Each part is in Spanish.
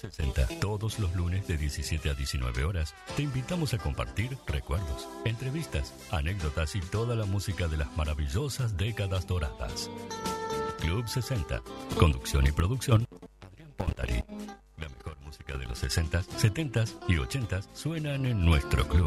60, todos los lunes de 17 a 19 horas, te invitamos a compartir recuerdos, entrevistas, anécdotas y toda la música de las maravillosas décadas doradas. Club 60, conducción y producción, Adrián Pontari. La mejor música de los 60s, 70s y 80s suenan en nuestro club.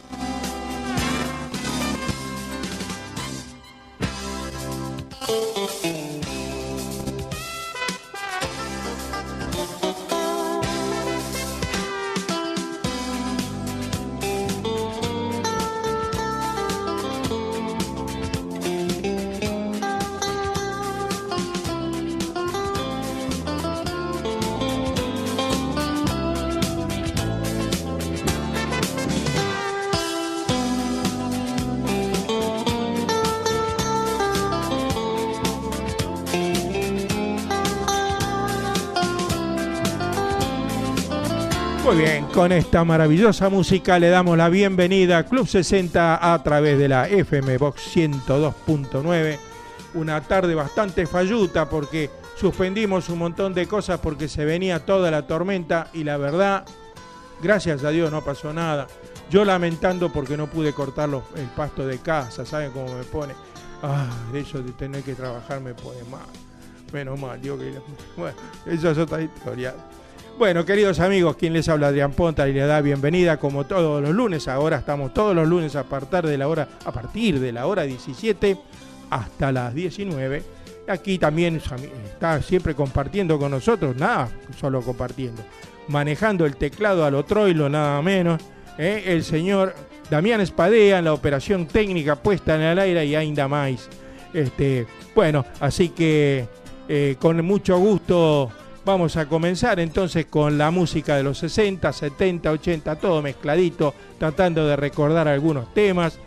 Muy bien, con esta maravillosa música le damos la bienvenida a Club 60 a través de la FM Box 102.9. Una tarde bastante falluta porque suspendimos un montón de cosas porque se venía toda la tormenta y la verdad, gracias a Dios no pasó nada. Yo lamentando porque no pude cortar el pasto de casa, ¿saben cómo me pone? De eso de tener que trabajar me pone mal. Menos mal, digo que... Bueno, eso es otra historia. Bueno, queridos amigos, quien les habla, Adrián Ponta, y le da bienvenida como todos los lunes. Ahora estamos todos los lunes a partir de la hora 17 hasta las 19. Aquí también está siempre compartiendo con nosotros, nada, solo compartiendo. Manejando el teclado a lo troilo, nada menos, el señor Damián Espadea en la operación técnica puesta en el aire y ainda más. Bueno, así que con mucho gusto... Vamos a comenzar entonces con la música de los 60, 70, 80, todo mezcladito, tratando de recordar algunos temas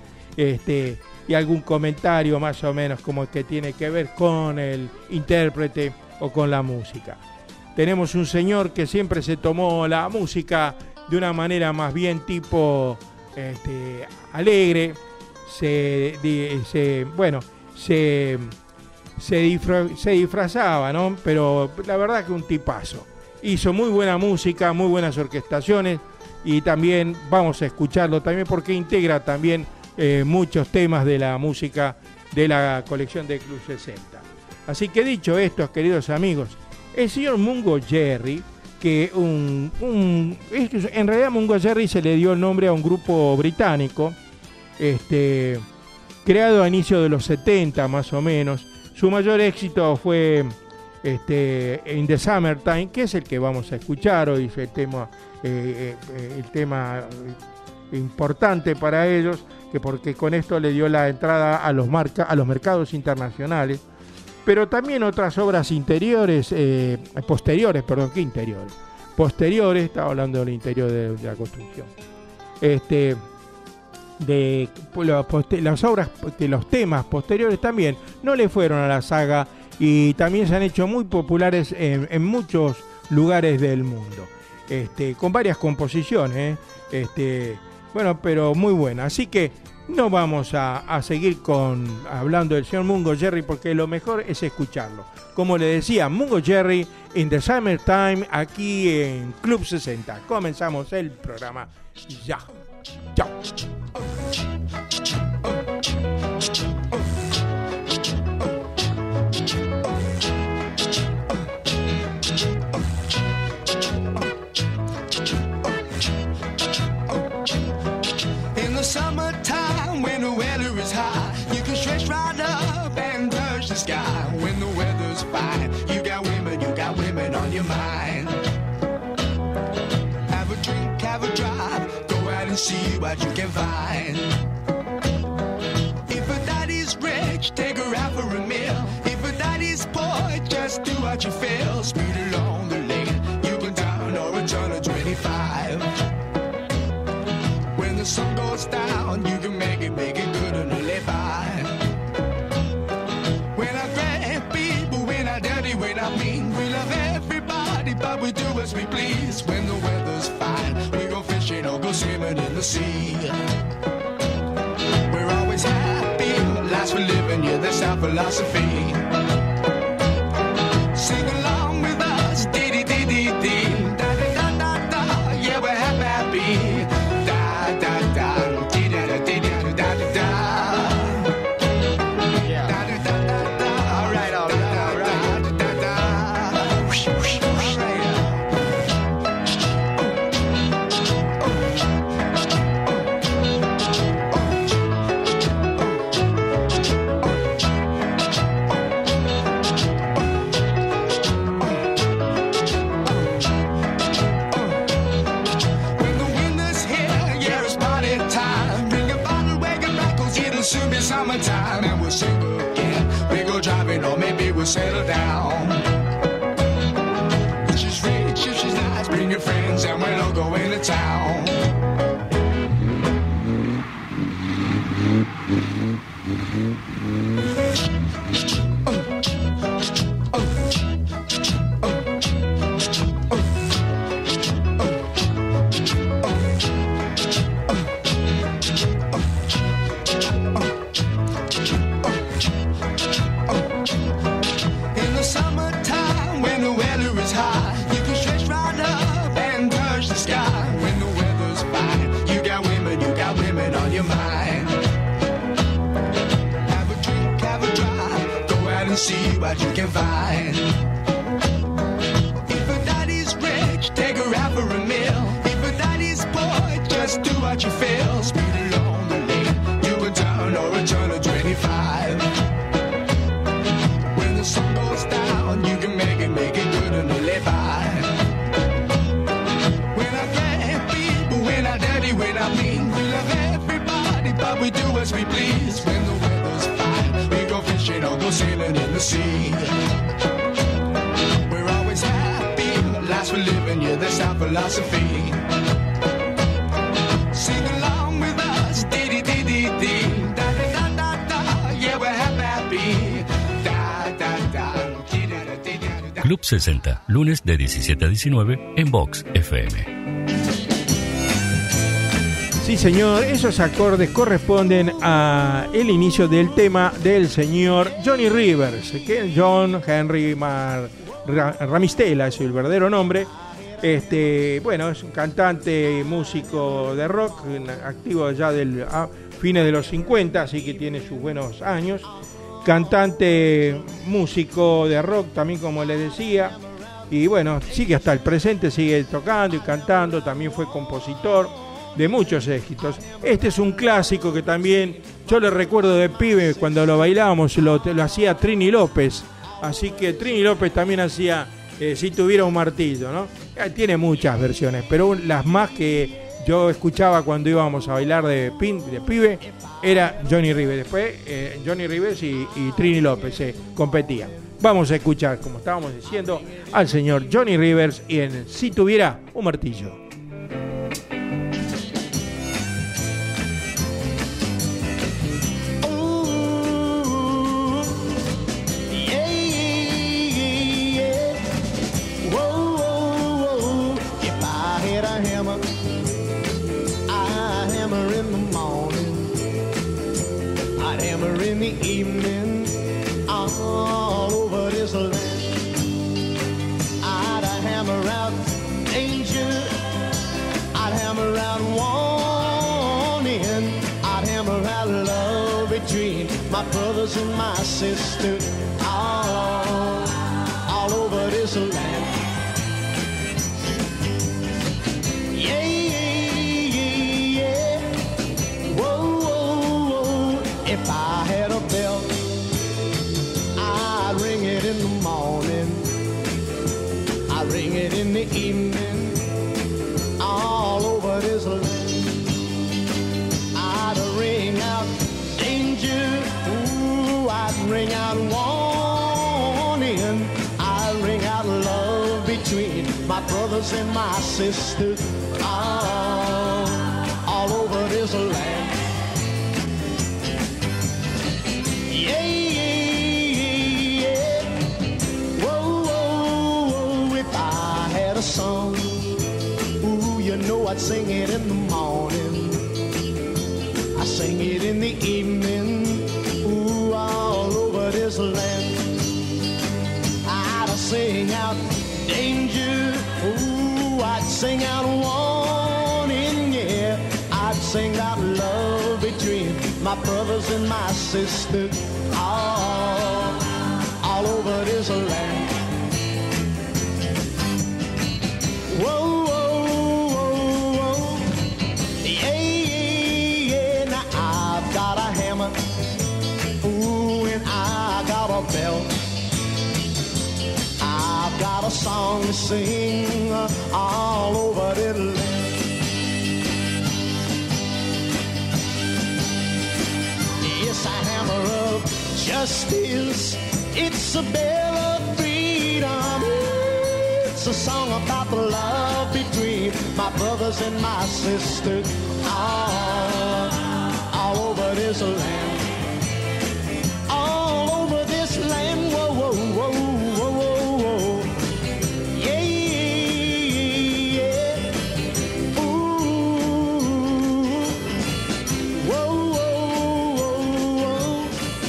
y algún comentario más o menos como que tiene que ver con el intérprete o con la música. Tenemos un señor que siempre se tomó la música de una manera más bien tipo alegre, se disfrazaba, ¿no? Pero la verdad que un tipazo. Hizo muy buena música, muy buenas orquestaciones y también vamos a escucharlo también porque integra también muchos temas de la música de la colección de Club 60. Así que dicho esto, queridos amigos, el señor Mungo Jerry, que en realidad Mungo Jerry se le dio el nombre a un grupo británico, creado a inicios de los 70 más o menos. Su mayor éxito fue In the Summertime, que es el que vamos a escuchar hoy, es el tema importante para ellos, porque con esto le dio la entrada a los mercados internacionales, pero también otras obras posteriores, estaba hablando del interior de la construcción, las obras de los temas posteriores también no le fueron a la saga y también se han hecho muy populares en muchos lugares del mundo, con varias composiciones, pero muy buenas. Así que no vamos a seguir hablando del señor Mungo Jerry porque lo mejor es escucharlo. Como le decía, Mungo Jerry in the Summertime aquí en Club 60. Comenzamos el programa ya. Chao. In the summertime, when the weather is high, you can stretch right up and touch the sky. When the weather's fine, you got women on your mind. Have a drink, have a drive, go out and see what you can find. If a daddy's rich, take her out for a meal. If a daddy's poor, just do what you feel. Speed along the lane, you can down or a turn of 25. When the sun goes down, you can make it good and live by. We're not great people, we're not dirty, we're not mean. We love everybody, but we do as we please. When the weather's fine, we go fishing or go swimming in the sea. We're always happy, life's for living, yeah, that's our philosophy. Sing along with us, dee dee dee dee dee, da da of town. See what you can find. If a daddy's rich, take her out for a meal. If a daddy's poor, just do what you feel. Speed along the lane, you a turn or a turn of 25. When the sun goes down, you can make it good and live by. When I can't be, but when I dirty, when I mean, we love everybody, but we do as we please. When the weather's fine, we go fishing or go sailing in the sea. We're always happy, life's for living, yeah, that's our philosophy. Sing along with us, dee-dee-dee-dee-dee, da-da-da-da-da, yeah, we're happy, da-da-da. Club 60, lunes de 17 a 19 en Vox FM. Sí, señor, esos acordes corresponden a el inicio del tema del señor Johnny Rivers, que es John Henry Ramistella, es el verdadero nombre. Bueno, es un cantante, músico de rock, activo ya a fines de los 50, así que tiene sus buenos años. Cantante, músico de rock, también como les decía. Y bueno, sigue hasta el presente, sigue tocando y cantando, también fue compositor de muchos éxitos. Este es un clásico que también yo le recuerdo de pibe cuando lo bailábamos, lo hacía Trini López, así que Trini López también hacía Si tuviera un martillo, ¿no? Tiene muchas versiones, pero las más que yo escuchaba cuando íbamos a bailar de pibe era Johnny Rivers. Después Johnny Rivers y Trini López competían. Vamos a escuchar, como estábamos diciendo, al señor Johnny Rivers y en Si tuviera un martillo. Evening all over this land. I'd hammer out danger, I'd hammer out warning, I'd hammer out love between my brothers and my sister all over this land. Yeah, yeah, yeah. Whoa, whoa, whoa. If I had a bell, I ring it in the morning, I ring it in the evening, all over this land. I'd ring out danger, ooh, I'd ring out warning, I'd ring out love between my brothers and my sisters, all over this land. Song, ooh, you know I'd sing it in the morning, I sing it in the evening, ooh, all over this land. I'd sing out danger, ooh, I'd sing out warning, yeah, I'd sing out love between my brothers and my sisters, all over this land. Whoa, whoa, whoa, whoa, yeah, yeah, yeah. Now I've got a hammer, ooh, and I got a bell. I've got a song to sing all over the land. Yes, a hammer of justice, it's a bell of freedom. It's a song about the love between my brothers and my sisters all over this land. All over this land, whoa, whoa, whoa, whoa, whoa, whoa. Yeah, yeah. Ooh. Whoa, whoa, whoa,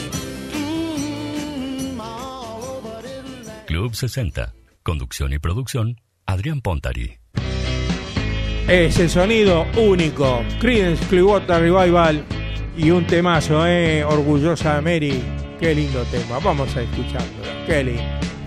whoa. All over this land. Club 60. Conducción y producción, Adrián Pontari. Ese sonido único, Creedence Clearwater Revival y un temazo, Orgullosa Mary. Qué lindo tema, vamos a escucharlo, qué lindo.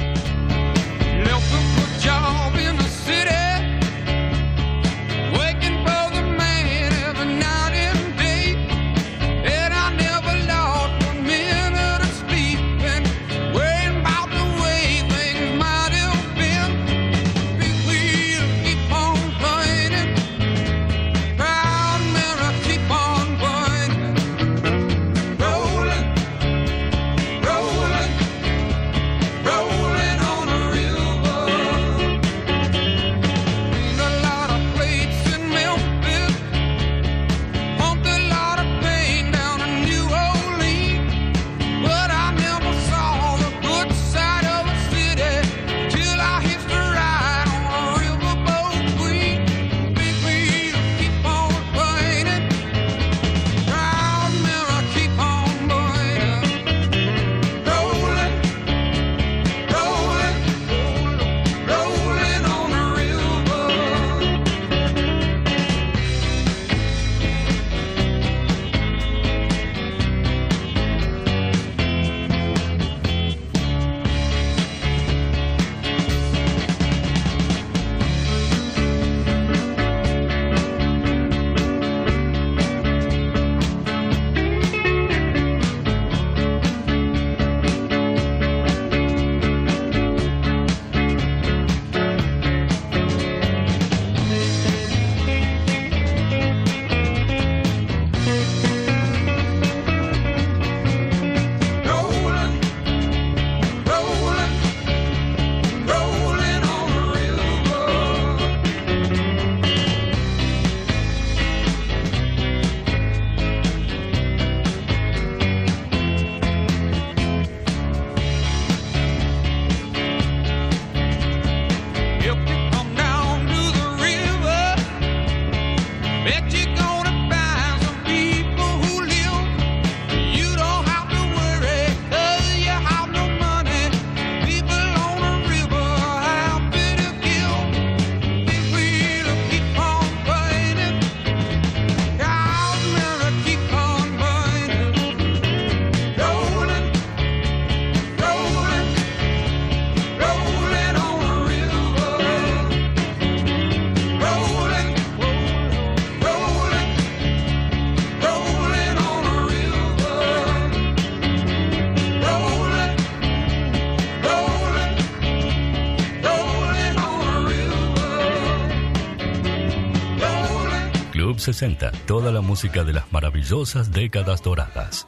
Club 60, toda la música de las maravillosas décadas doradas.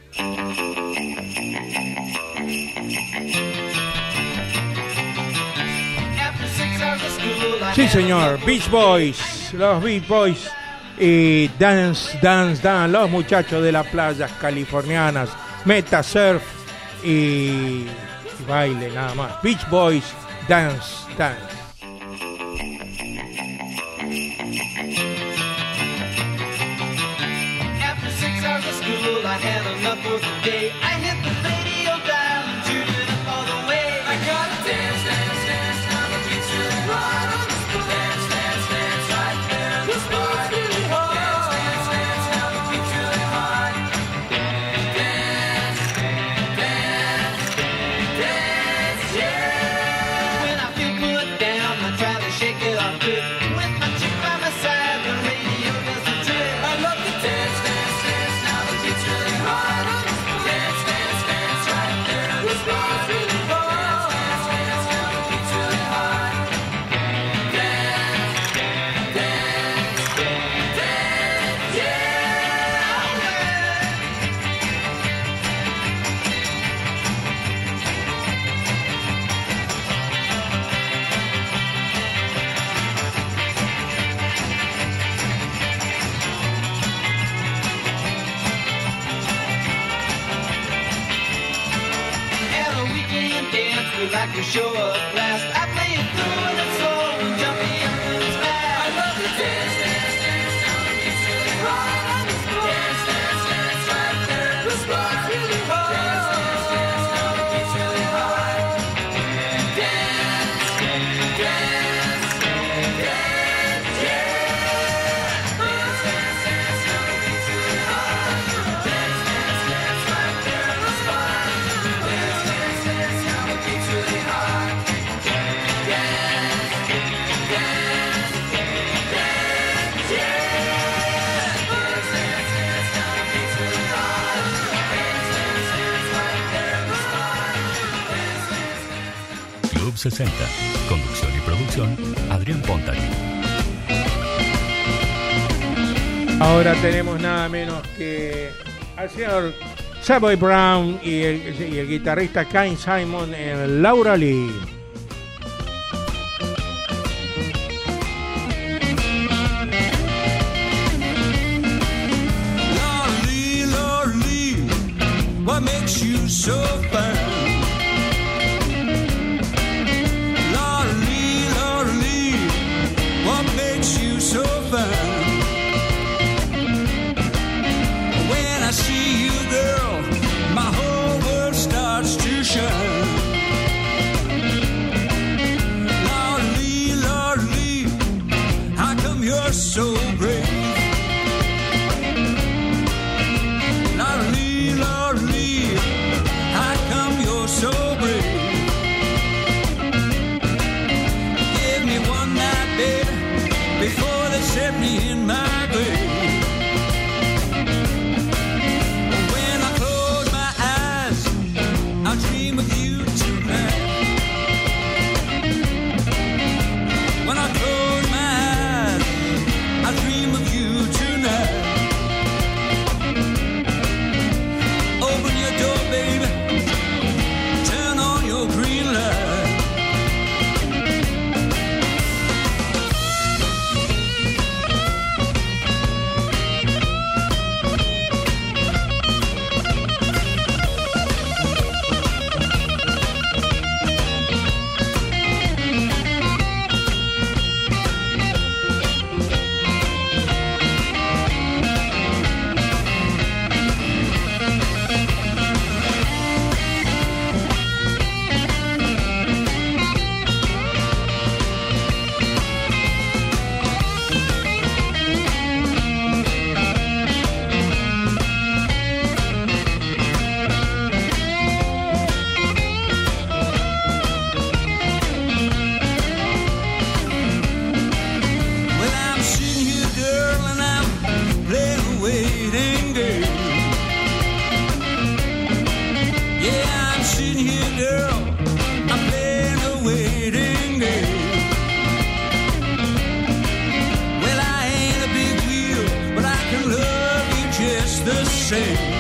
Sí, señor, Beach Boys, los Beach Boys y Dance, Dance, Dance, los muchachos de las playas californianas, Meta Surf y baile nada más. Beach Boys, Dance, Dance. I had enough for the day. I hit the radio dial and tuned it up all the way. I gotta dance, dance, dance, now the beat's really hard. Dance, dance, dance, right there in the spot. Really hard. Dance, dance, dance, now the beat's really hard. Dance, dance, dance, dance, yeah. When I feel put down, I try to shake it off good. With my chick by my side, the radio does the trick. I love to dance, dance, dance, now the beat's really hard. Dance, dance. like a show of blast. I play it through and it's slow and jumpy and it's fast. I love to dance, dance, dance, down the beach really hard. On the floor. Dance, dance, dance, right there. The spot's really hard. Dance, dance, dance, down the beach really hard. Dance, dance, dance, dance, yeah. Dance, dance, dance, down the beach really hard. Dance, dance, dance, right there. The spot. Dance, dance, dance, down the beach really hard. Dance, dance, dance, dance, yeah. Dance, dance, dance, down the beach really hard. Dance, dance, dance, right there. The spot. Dance, dance, dance. Club 60. Conducción y producción, Adrián Pontari. Ahora tenemos nada menos que al señor Savoy Brown y el guitarrista Kane Simon en Laura Lee. Lord Lee, what makes you so fine? Lord Lee, what makes you so fine? When I see you, girl, my whole world starts to shine. Lord Lee, how come you're so brave? Lord Lee, how come you're so brave? Give me one night, baby, before they set me in my grave. When I close my eyes, I dream of you tonight. When I close my eyes, I dream of you tonight. Open your door, baby. Turn on your green light. Well, I'm sitting here, girl, and I'm playing a waiting game. Yeah, I'm sitting here, girl, I'm playing a waiting game. Well, I ain't a big wheel, but I can love you just the same.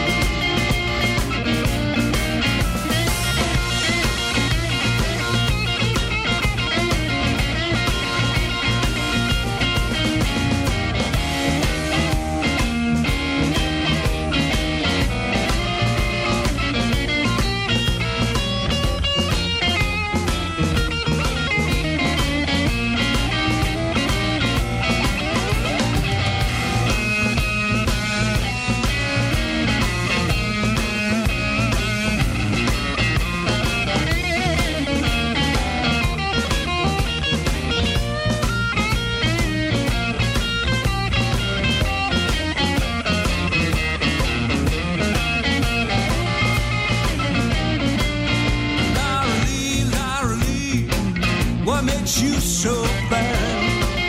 Laura Lee, what makes you so bad?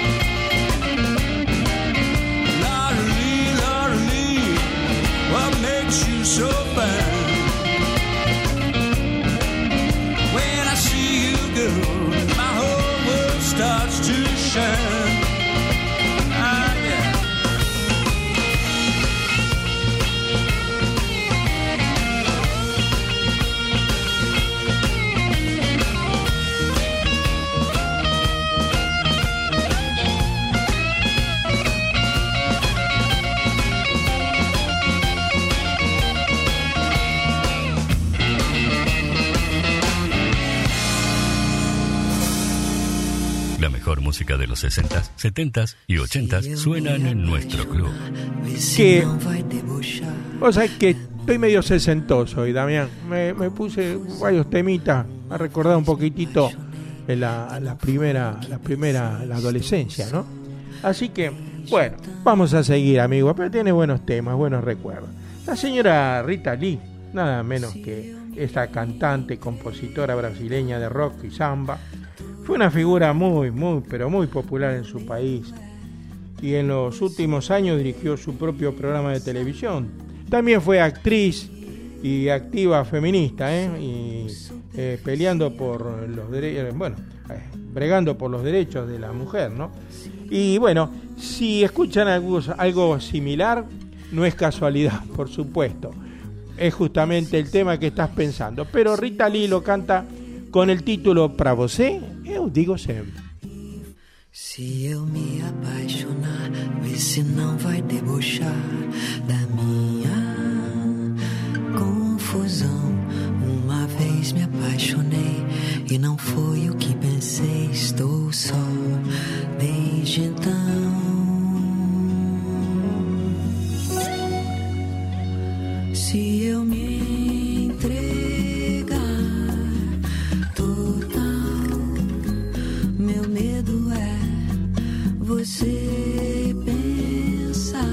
Laura Lee, what makes you so bad? When I see you, girl, my whole world starts to shine. Ah, yeah. mejor música de los 60s, 70s y 80s suenan en nuestro club. Que vos sabés que estoy medio sesentoso hoy, Damián. Me puse varios temitas a recordar un poquitito la adolescencia, ¿no? Así que, bueno, vamos a seguir, amigo. Pero tiene buenos temas, buenos recuerdos. La señora Rita Lee, nada menos que esta cantante, compositora brasileña de rock y samba, fue una figura muy popular en su país. Y en los últimos años dirigió su propio programa de televisión. También fue actriz y activa feminista, peleando por los derechos, bregando por los derechos de la mujer, ¿no? Y bueno, si escuchan algo similar, no es casualidad, por supuesto. Es justamente el tema que estás pensando. Pero Rita Lee lo canta con el título Pra você, eu digo sempre. Se eu me apaixonar, vê se não vai debochar da minha confusão. Uma vez me apaixonei e não foi o que pensei. Estou só desde então. Se eu me entregar total, meu medo é você pensar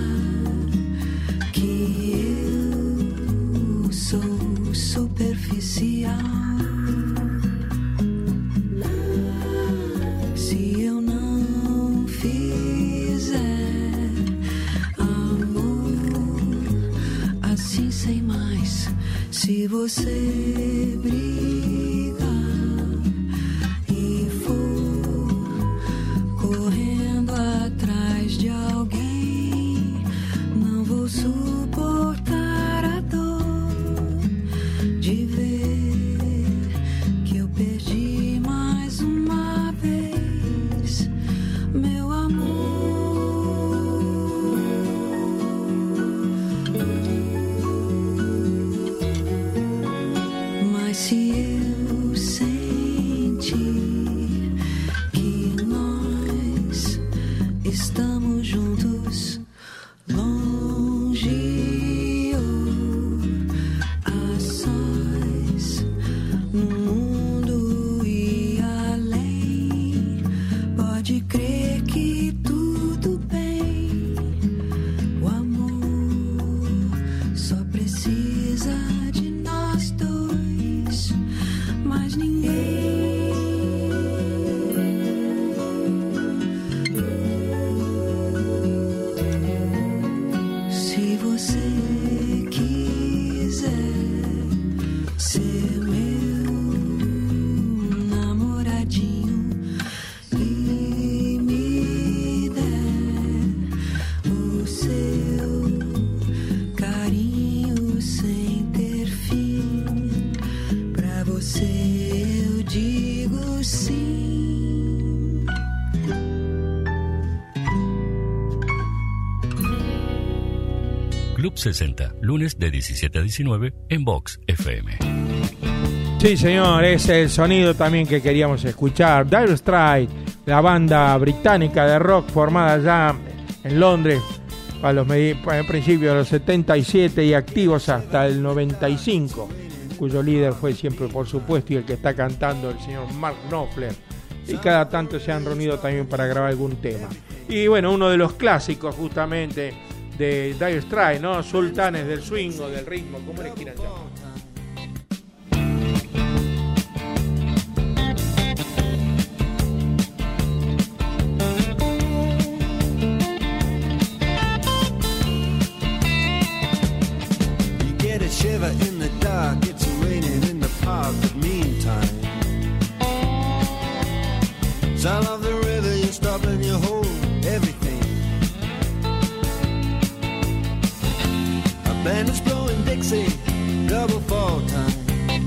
que eu sou superficial. Se eu não fizer amor assim sem mais, se você brigar e for correndo atrás de alguém, não vou suportar a dor de ver que eu perdi mais uma vez meu amor. Mas se eu sentir que nós estamos juntos, longe ou a sós, no mundo e além, pode crer que tudo bem. O amor só precisa de nós dois, mais ninguém. Se você quiser ser meu namoradinho e me der o seu carinho sem ter fim, pra você eu digo sim. Club 60, lunes de 17 a 19 en Vox FM. Sí, señor, ese es el sonido también que queríamos escuchar. Dire Straits, la banda británica de rock formada ya en Londres a principios de los 77 y activos hasta el 95, cuyo líder fue siempre, por supuesto, y el que está cantando, el señor Mark Knopfler. Y cada tanto se han reunido también para grabar algún tema. Y bueno, uno de los clásicos justamente de Dire Straits, ¿no? Sultanes del swing o del ritmo, como le quieran llamar. You get a shiver in the dark, it's raining in the park, but meantime, sound of the river, you stop and you hold everything. Band is blowing Dixie, double fall time.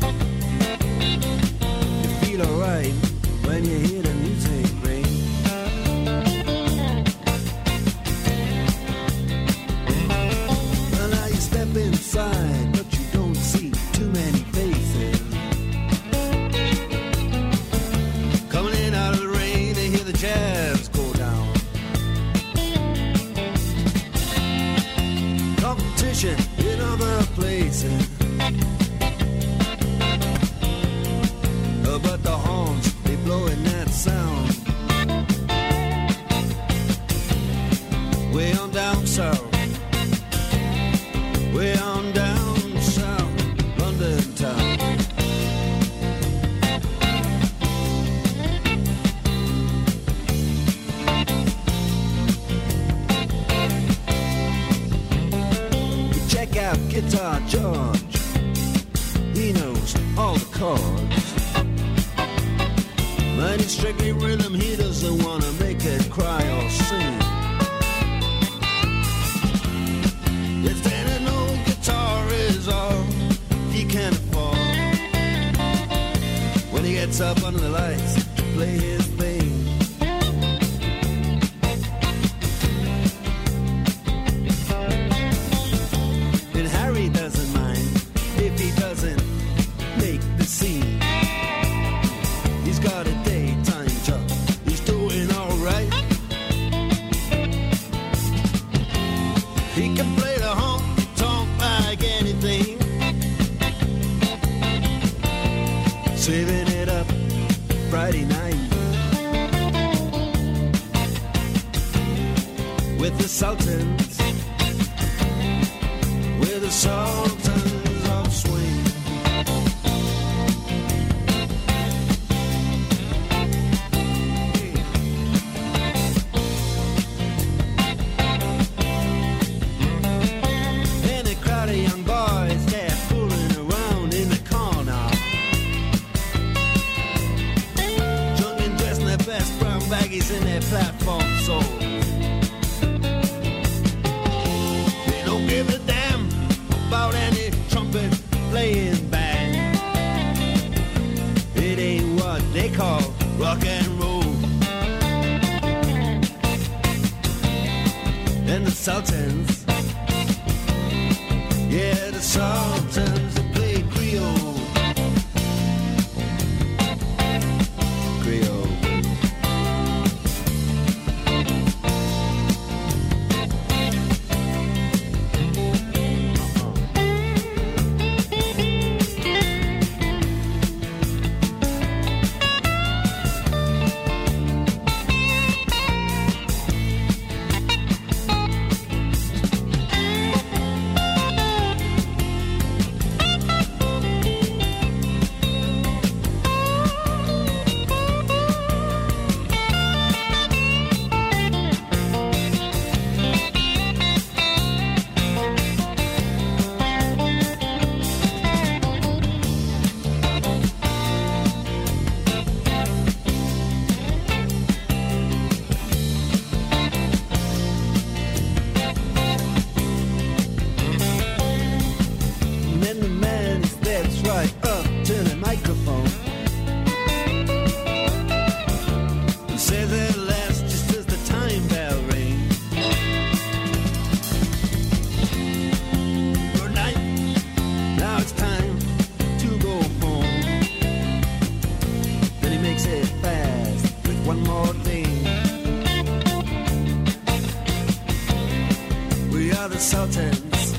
You feel alright when you hear the music ring. Well, now you step inside, but you don't see too many faces. Coming in out of the rain, they hear dancing. But the horns, they blowing that sound. Way on down south. Way on down south, London town. Check out Guitar George. He knows all the chords. But it's strictly rhythm, he doesn't wanna make it cry or sing. If then an old guitar is all he can afford, when he gets up under the lights to play his thing. And Harry doesn't mind if he doesn't make the scene. He's got a daytime job, he's doing alright. He can play the honky-tonk like anything, saving it up Friday night with the Sultans, with the Sultans of Swing. And a crowd of young boys, they're fooling around in the corner, drunk and dressed in their best brown baggies in their platform soles. They don't give a damn about any trumpet playing band. It ain't what they call rock and roll. And the Sultans, yeah, the Sultans that play Creole. Creole. And then the man he steps right up to the microphone and says at last, just as the time bell rings, good night, now it's time to go home. Then he makes it fast with one more thing. We are the Sultans.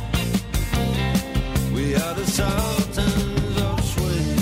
We are the Sultans of Swing.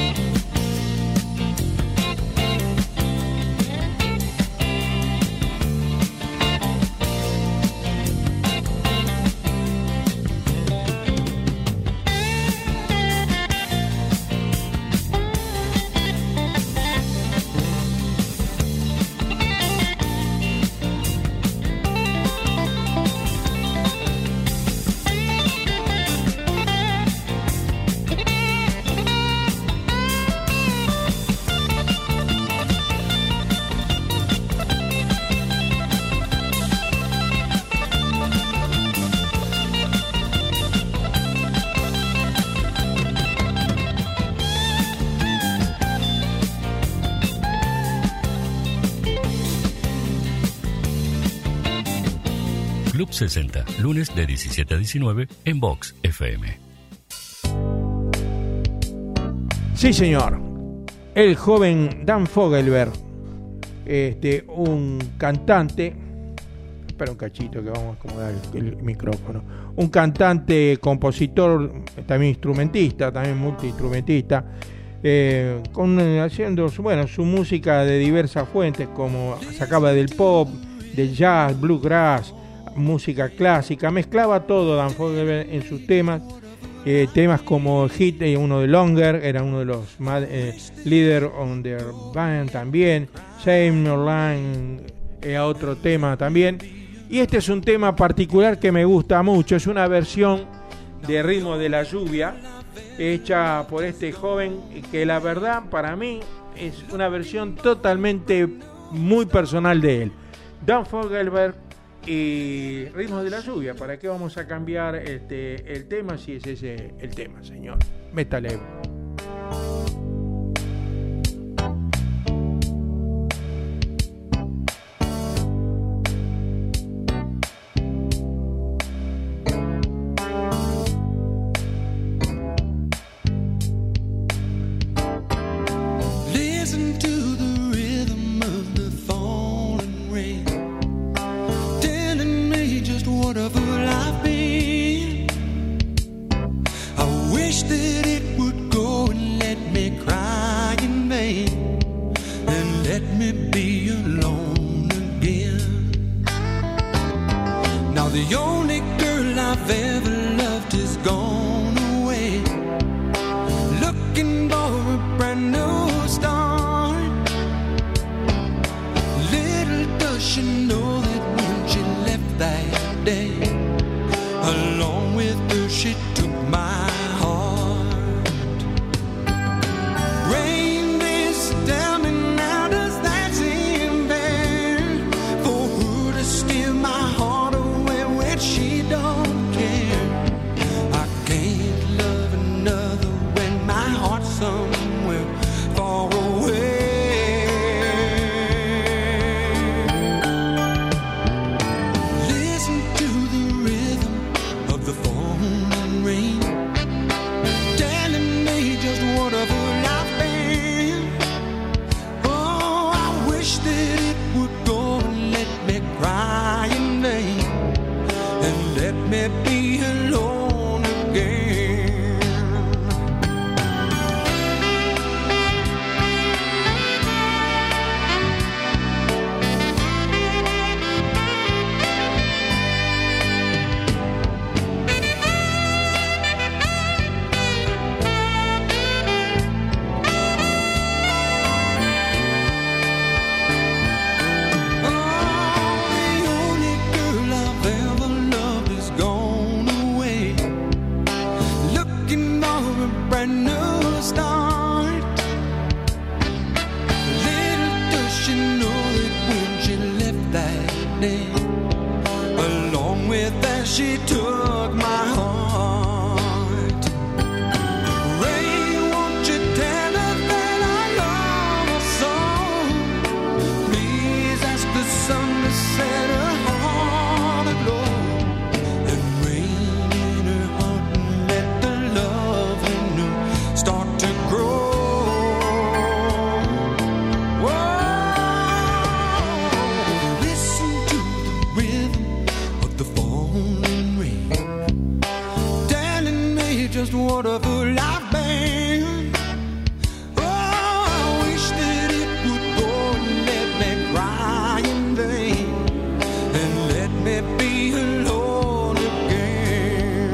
Club 60, lunes de 17 a 19 en Vox FM. Sí, señor. El joven Dan Fogelberg, un cantante, Espera un cachito que vamos a acomodar el micrófono. Un cantante, compositor, también instrumentista, también multiinstrumentista, haciendo su música de diversas fuentes, como sacaba del pop, del jazz, bluegrass, música clásica, mezclaba todo Dan Fogelberg en sus temas. Temas como Hit, uno de Longer, era uno de los líder on the band también. Same Your Line, otro tema también. Y este es un tema particular que me gusta mucho, es una versión de Ritmo de la Lluvia, hecha por este joven, que la verdad para mí es una versión totalmente muy personal de él. Dan Fogelberg y Ritmos de la Lluvia. ¿Para qué vamos a cambiar el tema si es ese el tema, señor? Métale. Listen to the rhythm of the falling rain, telling me just what a fool I've been. I wish that it would go and let me cry in vain, and let me be alone again. Now the only girl I've ever loved has gone away, looking for a brand new start. Little does she know that when she left that day, along with her she took my heart. Rain is down and now does that seem fair, for her to steal my heart away when she don't care? I can't love another when my heart's somewhere far away. Listen to the rhythm of the falling rain, telling me just what a fool I've been. Oh, I wish that it would go and let me cry in vain, and let me be alone again. The only girl I've ever loved is gone away, looking for a brand new start. Little does she know that when she left that day, along with that she took my heart. Rain, won't you tell her that I love her so? Please ask the sun to set her heart aglow, and rain in her heart and let the love in her start to grow. Whoa, listen to the rhythm of the falling rain, telling me just what a fool I've been. Oh, I wish that it would go and let me cry in vain, and let me be alone again.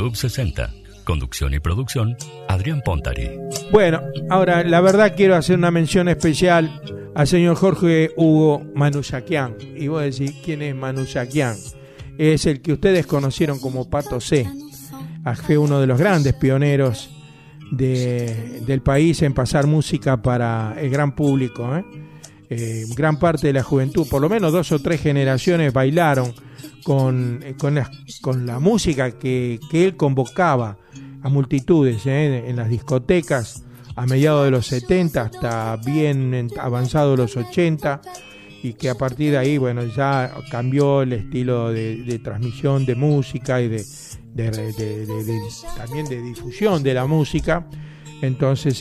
Club 60. Conducción y producción, Adrián Pontari. Bueno, ahora la verdad quiero hacer una mención especial al señor Jorge Hugo Manouchian. Y vos decís, ¿quién es Manouchian? Es el que ustedes conocieron como Pato C. Fue uno de los grandes pioneros del país en pasar música para el gran público. Gran parte de la juventud, por lo menos 2 o 3 generaciones bailaron con la música que él convocaba a multitudes en las discotecas a mediados de los 70 hasta bien avanzado los 80, y que a partir de ahí, bueno, ya cambió el estilo de transmisión de música y también de difusión de la música. Entonces,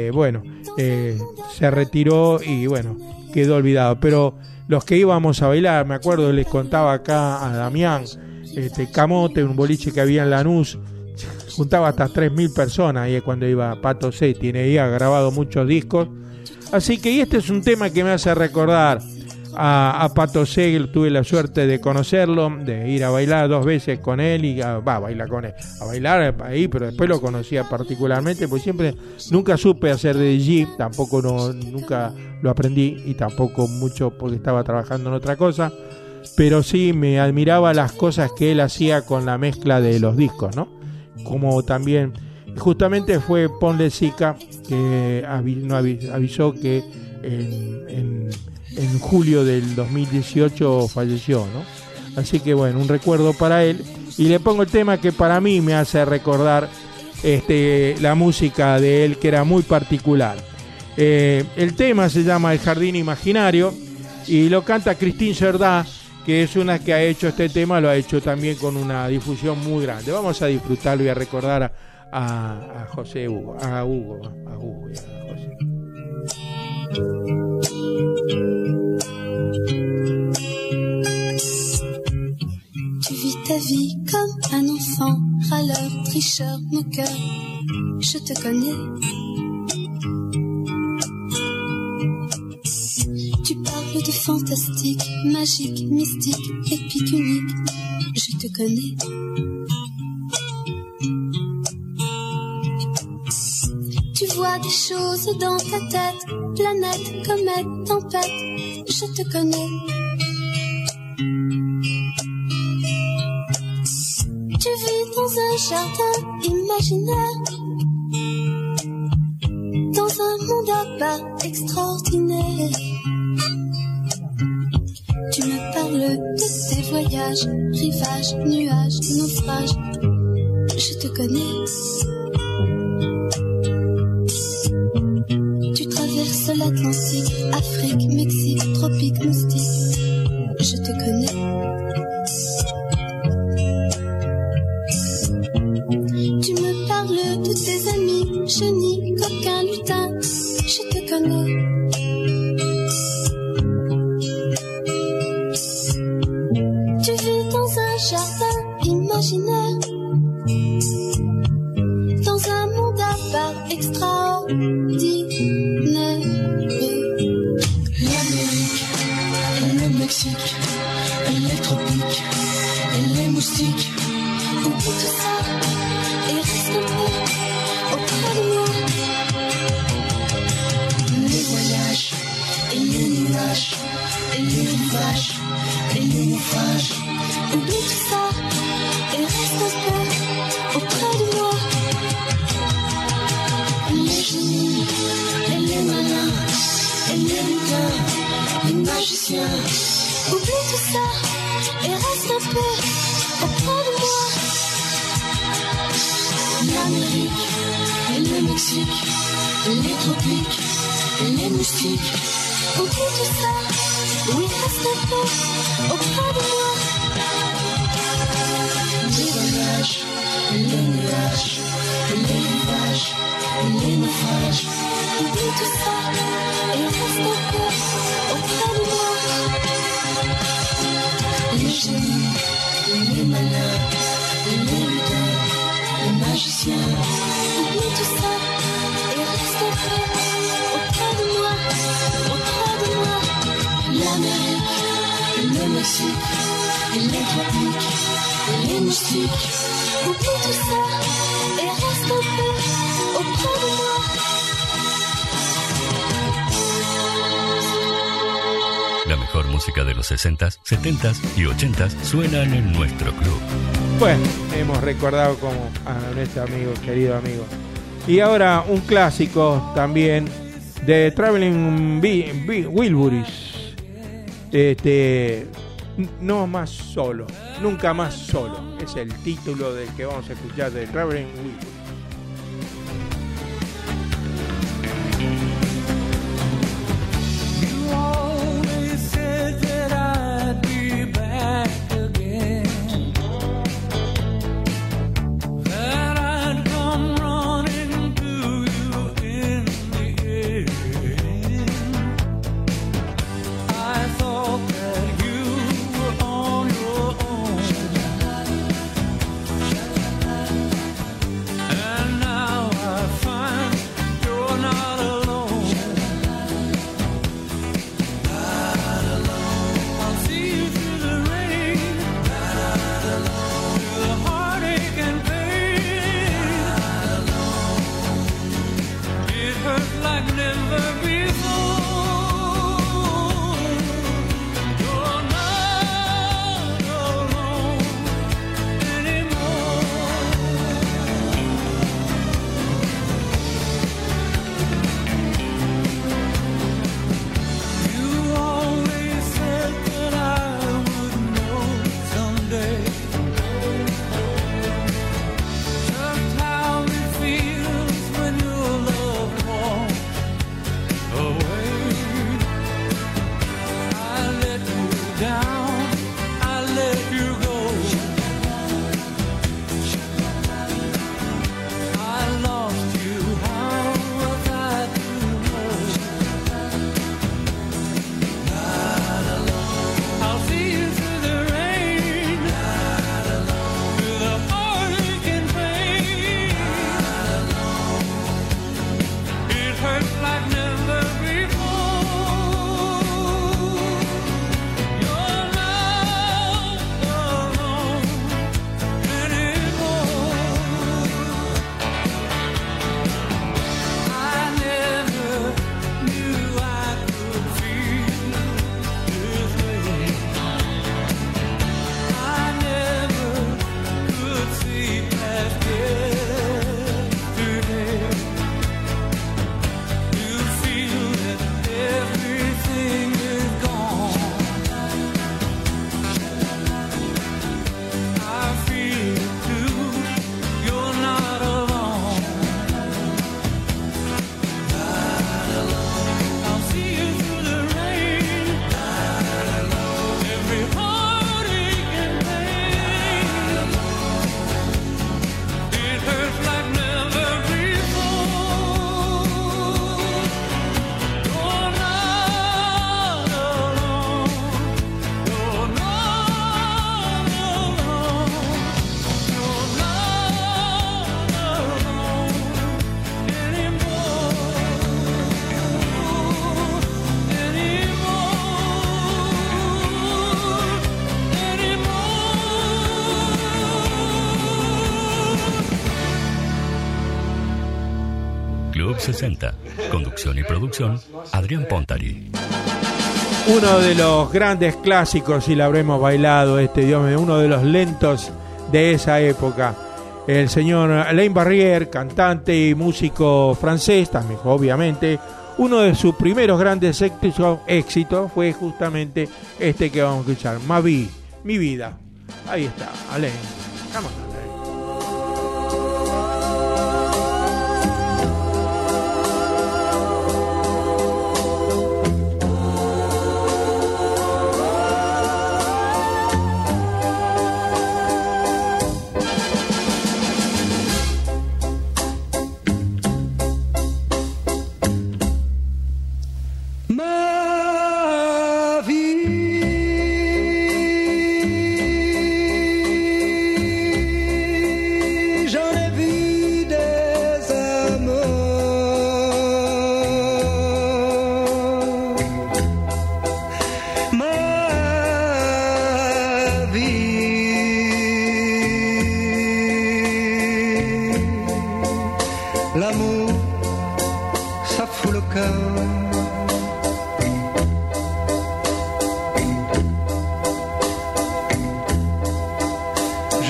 se retiró y bueno, quedó olvidado. Pero los que íbamos a bailar, me acuerdo, les contaba acá a Damián, Camote, un boliche que había en Lanús, juntaba hasta 3.000 personas ahí cuando iba Pato C. Ha grabado muchos discos. Así que este es un tema que me hace recordar a Pato C. Tuve la suerte de conocerlo, de ir a bailar 2 veces con él y a bailar ahí, pero después lo conocía particularmente, porque nunca supe hacer de DJ, tampoco nunca lo aprendí, y tampoco mucho porque estaba trabajando en otra cosa, pero sí me admiraba las cosas que él hacía con la mezcla de los discos, ¿no? Como también, justamente fue Ponle Sica que avisó que en julio del 2018 falleció, ¿no? Así que bueno, un recuerdo para él, y le pongo el tema que para mí me hace recordar la música de él, que era muy particular. El tema se llama El Jardín Imaginario y lo canta Christine Cerdá, que es una que ha hecho este tema, lo ha hecho también con una difusión muy grande. Vamos a disfrutarlo y a recordar a José Hugo, a Hugo y a José. Tu vis ta vie comme un enfant, râleur, tricheur, moqueur. Je te connais. Tu parles de fantastique, magique, mystique, épique, unique. Je te connais. Tu vois des choses dans ta tête, planète, comète, tempête. Je te connais. Tu vis dans un jardin imaginaire, dans un monde à part extraordinaire. Tu me parles de tes voyages, rivages, nuages, naufrages. Je te connais. Tu traverses l'Atlantique, Afrique, Mexique, tropique, moustique. Je te connais. Tu me parles de tes amis, chenilles, coquins, lutins. Je te connais. Tu vis dans un jardin imaginaire, dans un monde à part extraordinaire. L'Amérique et le Mexique et les tropiques et les moustiques. Oublie tout ça et reste un peu auprès de moi. Les voyages et les nuages et les rivages et les naufrages. Oublie tout ça et reste un peu auprès de moi. Les génies et les malins et les lutins, les magiciens. Oublie tout ça et reste un peu auprès de moi. L'Amérique et le Mexique et les tropiques et les moustiques. Oublie tout ça, oui, reste un peu auprès de moi. Les voyages et les nuages et les rivages et les naufrages. Oublie tout ça et reste un peu auprès de moi. Les génies et les malins et les lutins, les magiciens. Oublie tout ça et reste un peu auprès de moi, auprès de moi. L'Amérique et le Mexique et les tropiques et les moustiques. Oublie tout ça et reste un peu auprès de moi. La mejor música de los 60s, 70s y 80s suenan en nuestro club. Bueno, hemos recordado como a nuestro amigo, querido amigo. Y ahora un clásico también de Traveling Wilburys. No más solo, nunca más solo. Es el título del que vamos a escuchar de Traveling Wilburys. Club 60. Conducción y producción, Adrián Pontari. Uno de los grandes clásicos, y la habremos bailado, Dios mío, uno de los lentos de esa época. El señor Alain Barrière, cantante y músico francés, también obviamente. Uno de sus primeros grandes éxitos fue justamente este que vamos a escuchar, Ma Vie, mi vida. Ahí está, Alain. Vamos, Alain. Ma vie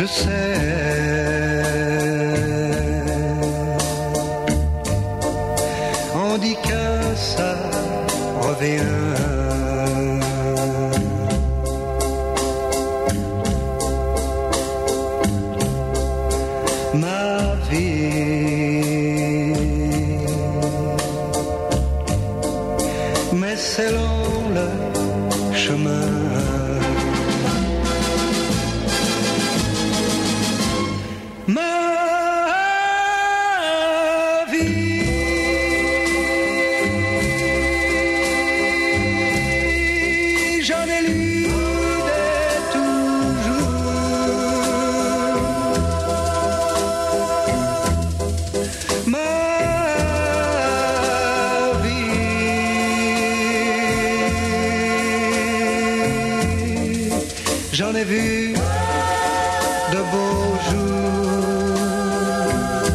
On dit que ça revient. Ma vie, mais c'est long le chemin. J'en ai vu de beaux jours.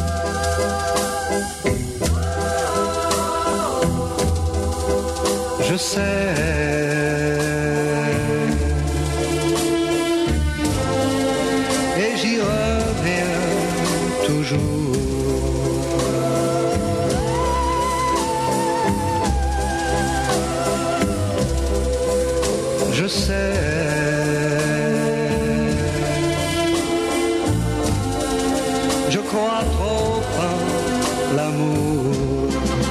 Je sais. Et j'y reviens toujours. Je sais. Je crois trop en l'amour.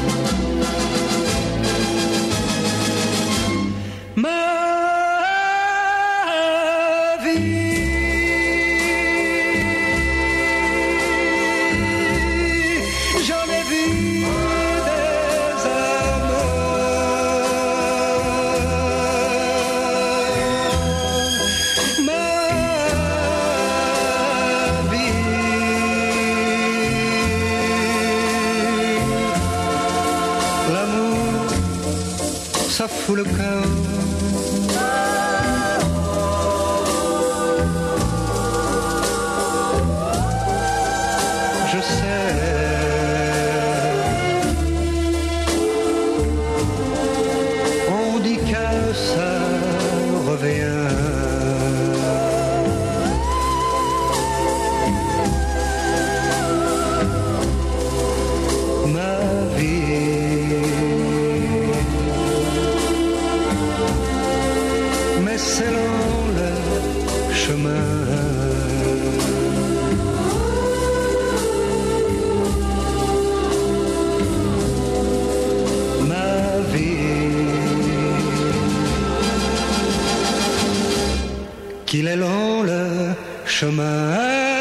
Ma vie, j'en ai vu des amours. Ma ça fout le cœur. Je sais. On dit que ça revient. Ma vie, mais c'est long le chemin. Ma vie, qu'il est long le chemin.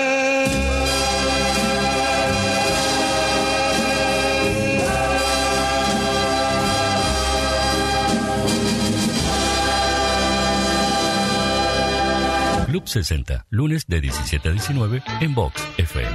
Club 60, lunes de 17 a 19 en Vox FM.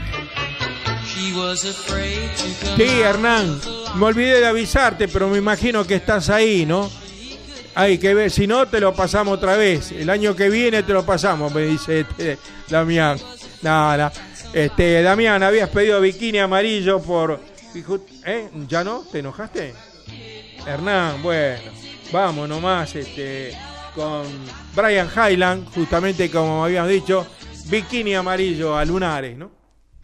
Sí, Hernán, me olvidé de avisarte, pero me imagino que estás ahí, ¿no? Hay que ver, si no, te lo pasamos otra vez. El año que viene te lo pasamos, me dice Damián. Nada, Damián, habías pedido bikini amarillo por... ¿Ya no? ¿Te enojaste? Hernán, bueno, vamos nomás, con Brian Hyland, justamente como habíamos dicho, bikini amarillo a lunares, ¿no?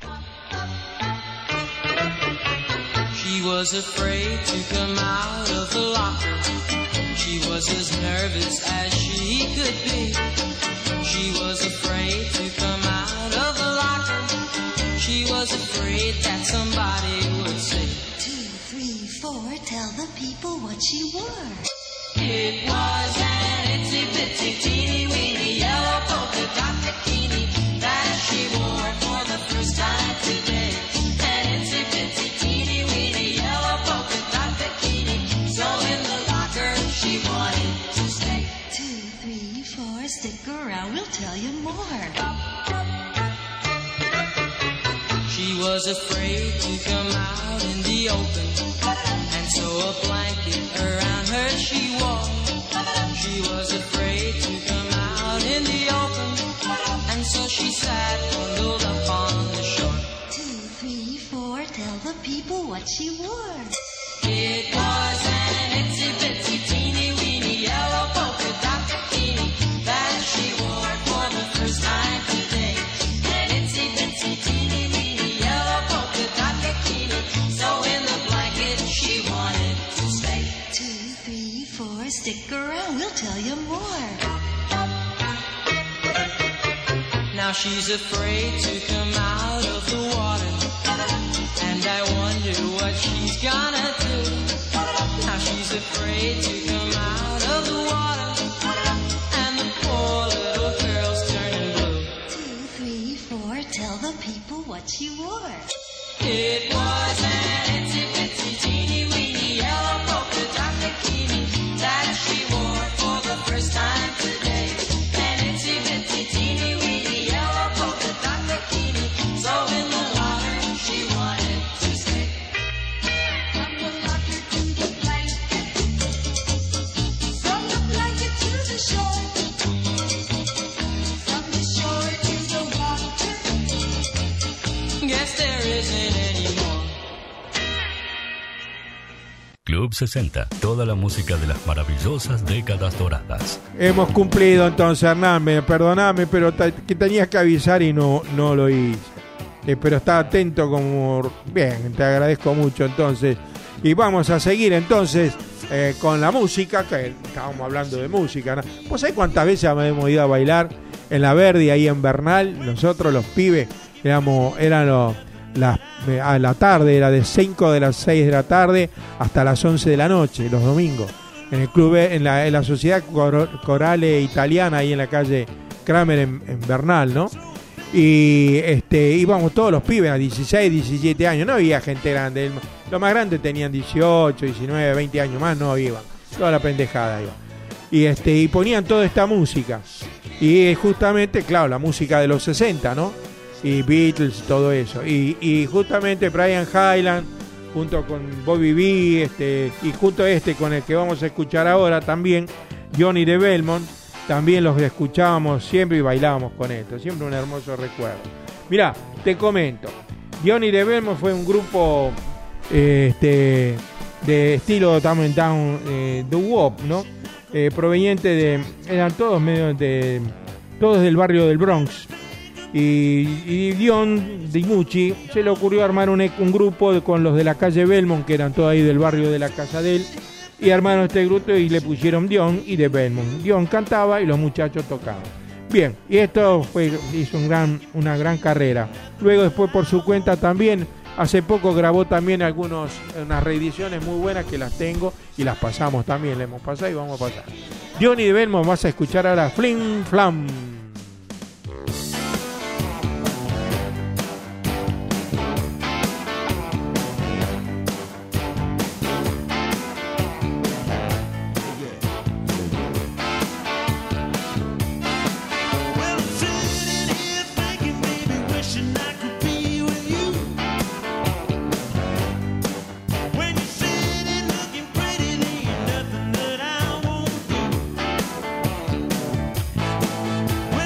She was afraid to come out of the locker. She was as nervous as she could be. She was afraid to come out of the locker. She was afraid that somebody would say 2, 3, 4, tell the people what she wore. It was an itsy bitsy teeny weeny yellow polka dot bikini that she wore for the first time today. An itsy bitsy teeny weeny yellow polka dot bikini, so in the locker she wanted to stay. 2, 3, 4, stick around, we'll tell you more. She was afraid to come out in the open, and so a blanket around her she wore. She was afraid to come out in the open, and so she sat bundled up on the shore. 2, 3, 4, tell the people what she wore. It was an itsy bitsy teeny weeny yellow polka dot bikini that she wore for the first time today. around, we'll tell you more. Now she's afraid to come out of the water, and I wonder what she's gonna do. Now she's afraid to come out of the water, and the poor little girl's turning blue. 2, 3, 4, tell the people what she wore. It was an itsy bitsy teeny weeny yellow polka dot bikini that she wore for the first time today. An itsy bitsy teeny weeny yellow polka dot bikini, so in the water she wanted to stay. From the locker to the blanket, from the blanket to the shore, from the shore to the water. Guess there isn't any more. Club 60, toda la música de las maravillosas décadas doradas. Hemos cumplido entonces, Hernán, perdoname, pero que tenías que avisar y no lo hice. Pero está atento como... Bien, te agradezco mucho entonces. Y vamos a seguir entonces con la música, que estábamos hablando de música, ¿no? Pues ¿sabés cuántas veces hemos ido a bailar en la Verdi, ahí en Bernal? Nosotros los pibes a la tarde, era de 5 de las 6 de la tarde hasta las 11 de la noche, los domingos, en el club, en la sociedad corale italiana, ahí en la calle Kramer en Bernal, ¿no? Y íbamos todos los pibes a 16, 17 años, no había gente grande, los más grandes tenían 18, 19, 20 años más, no iban, toda la pendejada iba. Y ponían toda esta música, y justamente, claro, la música de los 60, ¿no? Y Beatles, todo eso, y justamente Brian Hyland junto con Bobby B, y junto con el que vamos a escuchar ahora también, Johnny de Belmont, también los escuchábamos siempre y bailábamos con esto, siempre un hermoso recuerdo. Mirá, te comento, Johnny de Belmont fue un grupo de estilo también doo-wop, ¿no? Proveniente eran todos todos del barrio del Bronx. Y Dion DiMucci se le ocurrió armar un grupo con los de la calle Belmont, que eran todos ahí del barrio de la casa de él, y armaron este grupo y le pusieron Dion y de Belmont. Dion cantaba y los muchachos tocaban. Bien, y esto hizo una gran carrera. Luego después por su cuenta también, hace poco grabó también unas reediciones muy buenas que las tengo y las pasamos también, le hemos pasado y vamos a pasar. Dion y de Belmont, vas a escuchar ahora Flim Flam. Well,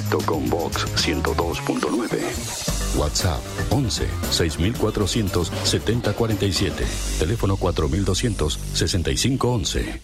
Contacto con Vox 102.9. WhatsApp 11 6400 7047. Teléfono 4200 6511.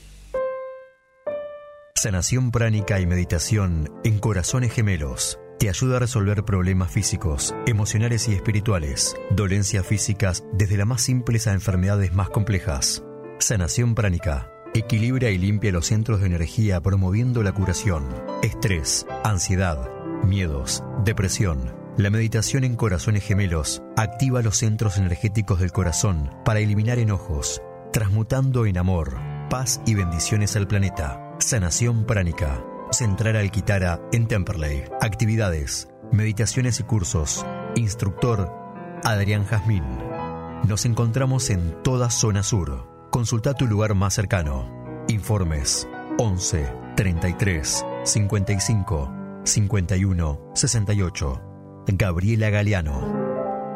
Sanación pránica y meditación en Corazones Gemelos. Te ayuda a resolver problemas físicos, emocionales y espirituales, dolencias físicas desde las más simples a enfermedades más complejas. Sanación pránica. Equilibra y limpia los centros de energía promoviendo la curación. Estrés, ansiedad, miedos, depresión. La meditación en Corazones Gemelos activa los centros energéticos del corazón para eliminar enojos, transmutando en amor, paz y bendiciones al planeta. Sanación pránica. Central Alquitara en Temperley. Actividades, meditaciones y cursos. Instructor Adrián Jazmín. Nos encontramos en toda zona sur. Consulta tu lugar más cercano. Informes 11 33 55 51 68. Gabriela Galeano.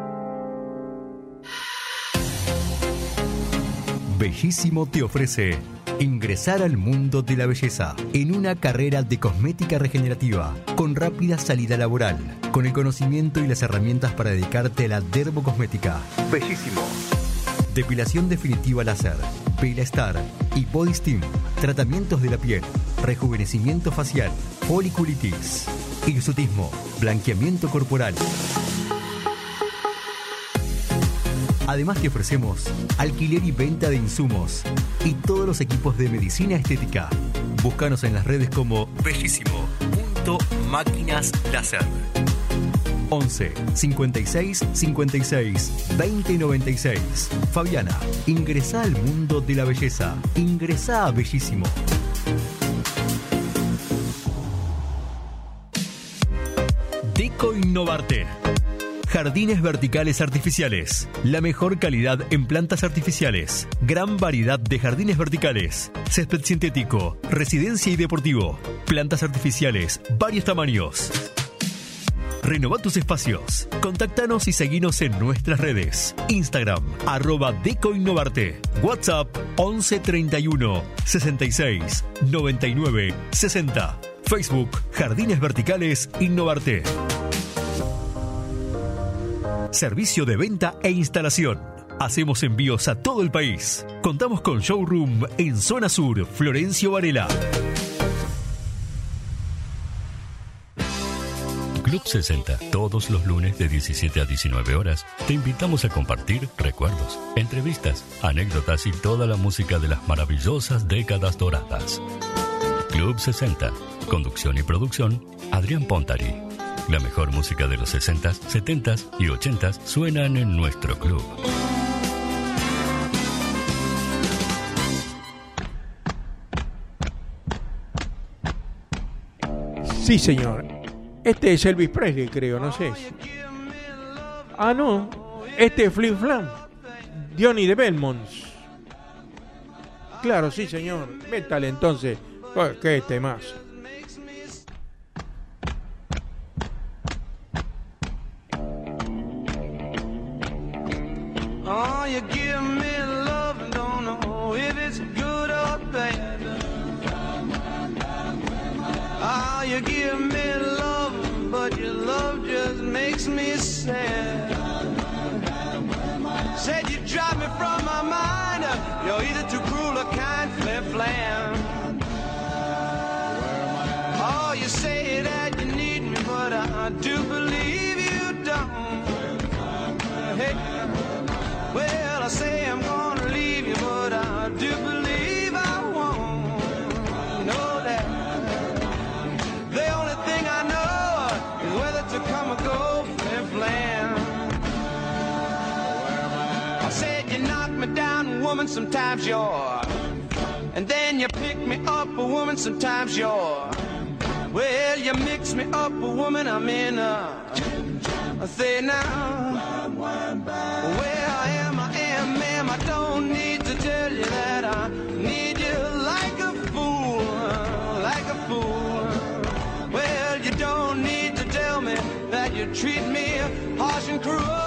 Bellísimo te ofrece ingresar al mundo de la belleza en una carrera de cosmética regenerativa con rápida salida laboral, con el conocimiento y las herramientas para dedicarte a la dermocosmética. Bellísimo. Depilación definitiva láser, Pela Star y Body Steam. Tratamientos de la piel, rejuvenecimiento facial, foliculitis, hirsutismo, blanqueamiento corporal. Además te ofrecemos alquiler y venta de insumos y todos los equipos de medicina estética. Búscanos en las redes como bellísimo.máquinaslaser. 11 56 56 20 96. Fabiana, ingresá al mundo de la belleza. Ingresá a Bellísimo. Deco Innovarte. Jardines verticales artificiales. La mejor calidad en plantas artificiales. Gran variedad de jardines verticales. Césped sintético, residencia y deportivo. Plantas artificiales, varios tamaños. Renova tus espacios. Contáctanos y seguinos en nuestras redes. Instagram, @DecoInnovarte. WhatsApp, 11 31 66 99 60. Facebook, Jardines Verticales Innovarte. Servicio de venta e instalación. Hacemos envíos a todo el país. Contamos con showroom en Zona Sur, Florencio Varela. Club 60, todos los lunes de 17 a 19 horas, te invitamos a compartir recuerdos, entrevistas, anécdotas y toda la música de las maravillosas décadas doradas. Club 60, conducción y producción, Adrián Pontari. La mejor música de los 60s, 70s y 80s suenan en nuestro club. Sí, señor. Este es Elvis Presley, creo, no sé. Ah, no. Este es Flim Flam. Johnny de Belmonts. Claro, sí, señor. Métale entonces. Oh, qué temazo. Oh, you give me love and don't know if it's good or bad. Oh, you give me love, but your love just makes me sad. Said you drive me from my mind. You're either too cruel or kind, flip flam. Oh, you say that you need me, but I do believe you don't. Hey. Well, I say I'm gonna leave you, but I do believe I won't. Know that the only thing I know is whether to come or go, flip flam. I said you knock me down, woman, sometimes you're, and then you pick me up, a woman, sometimes you're. Well, you mix me up, a woman, I'm in a say now. Where I am, ma'am, I don't need to tell you that I need you like a fool, like a fool. Well, you don't need to tell me that you treat me harsh and cruel.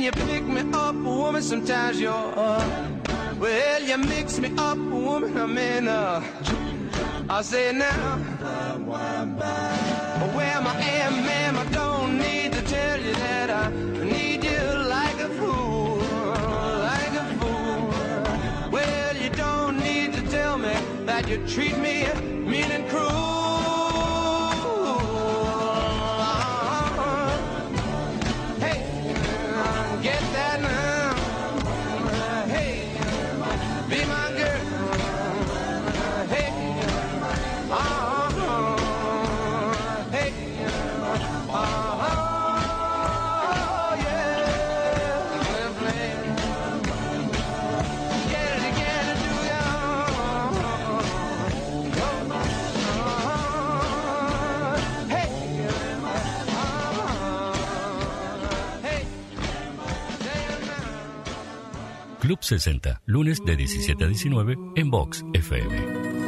you pick me up, woman, sometimes you're well, you mix me up, woman, I mean, I'll say it now. Where I am, ma'am, I don't need to tell you that I need you like a fool, like a fool. Well, you don't need to tell me that you treat me mean and cruel. Club 60, lunes de 17 a 19 en Vox FM.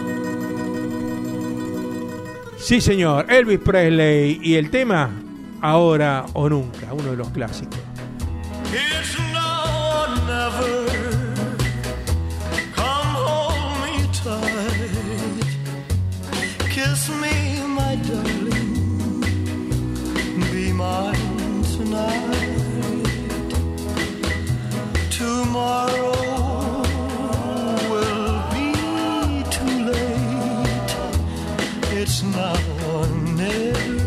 Sí, señor, Elvis Presley y el tema Ahora o Nunca, uno de los clásicos. It's now or never. Come hold me tight. Kiss me, my darling. Be mine tonight. Tomorrow will be too late. It's now or never.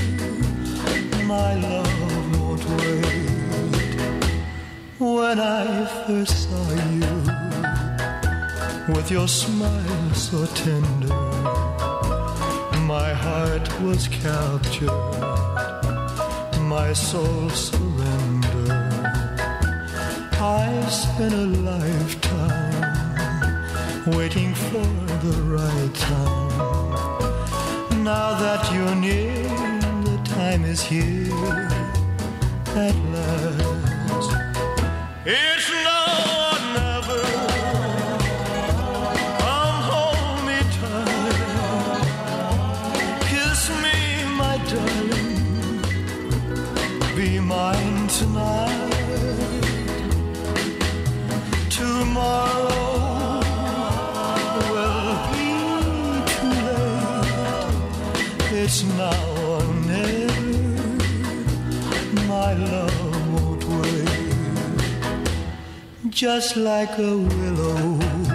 My love won't wait. When I first saw you, with your smile so tender, my heart was captured, my soul surrendered. I've spent a lifetime waiting for the right time. Now that you're near, the time is here at last. It's now or never. Come hold me tight. Kiss me, my darling. Be mine tonight. Tomorrow will be too late. It's now or never. My love won't wait. Just like a willow,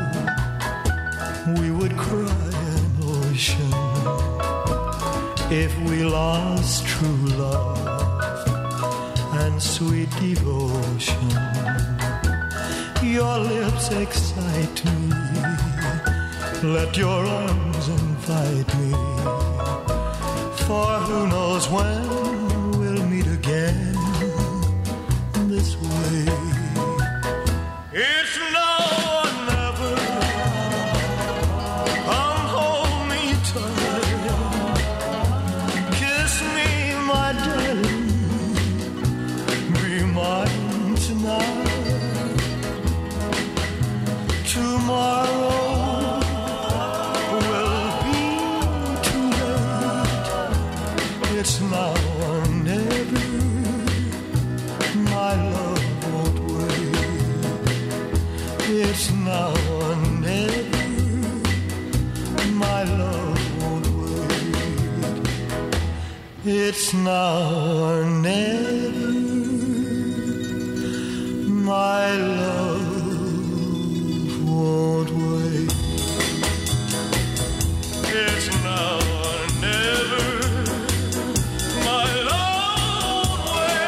we would cry an ocean if we lost true love and sweet devotion. Your lips excite me. Let your arms invite me. For who knows when we'll meet again this way. It's now or never. Come hold me tight. Kiss me, my darling. Be mine tonight. Tomorrow will be too late. It's now or never. My love won't wait. It's now or never. My love won't wait. It's now or never. My love won't wait. It's now or never. My love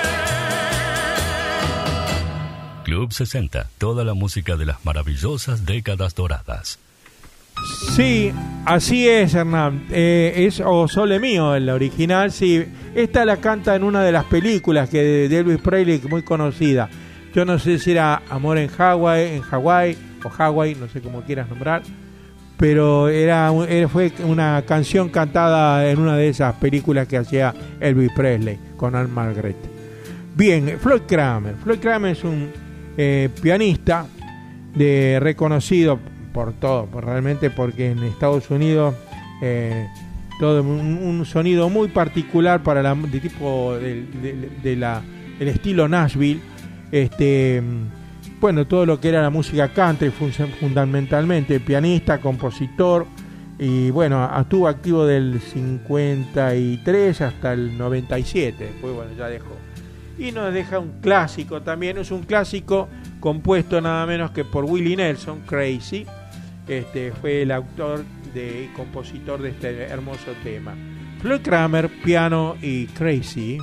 wait. Club 60, toda la música de las maravillosas décadas doradas. Sí, así es, Hernán. Es O Sole Mío, el original. Sí, esta la canta en una de las películas que de Elvis Presley, muy conocida. Yo no sé si era Amor en Hawái o Hawái, no sé cómo quieras nombrar, pero fue una canción cantada en una de esas películas que hacía Elvis Presley con Anne Margaret. Bien, Floyd Cramer es un pianista reconocido por todo, realmente, porque en Estados Unidos todo un sonido muy particular para el estilo Nashville. Bueno, todo lo que era la música country fundamentalmente, pianista, compositor, y bueno, estuvo activo del 53 hasta el 97, después bueno, ya dejó. Y nos deja un clásico también, es un clásico compuesto nada menos que por Willie Nelson, Crazy. Fue el autor y compositor de este hermoso tema. Floyd Cramer, piano y Crazy.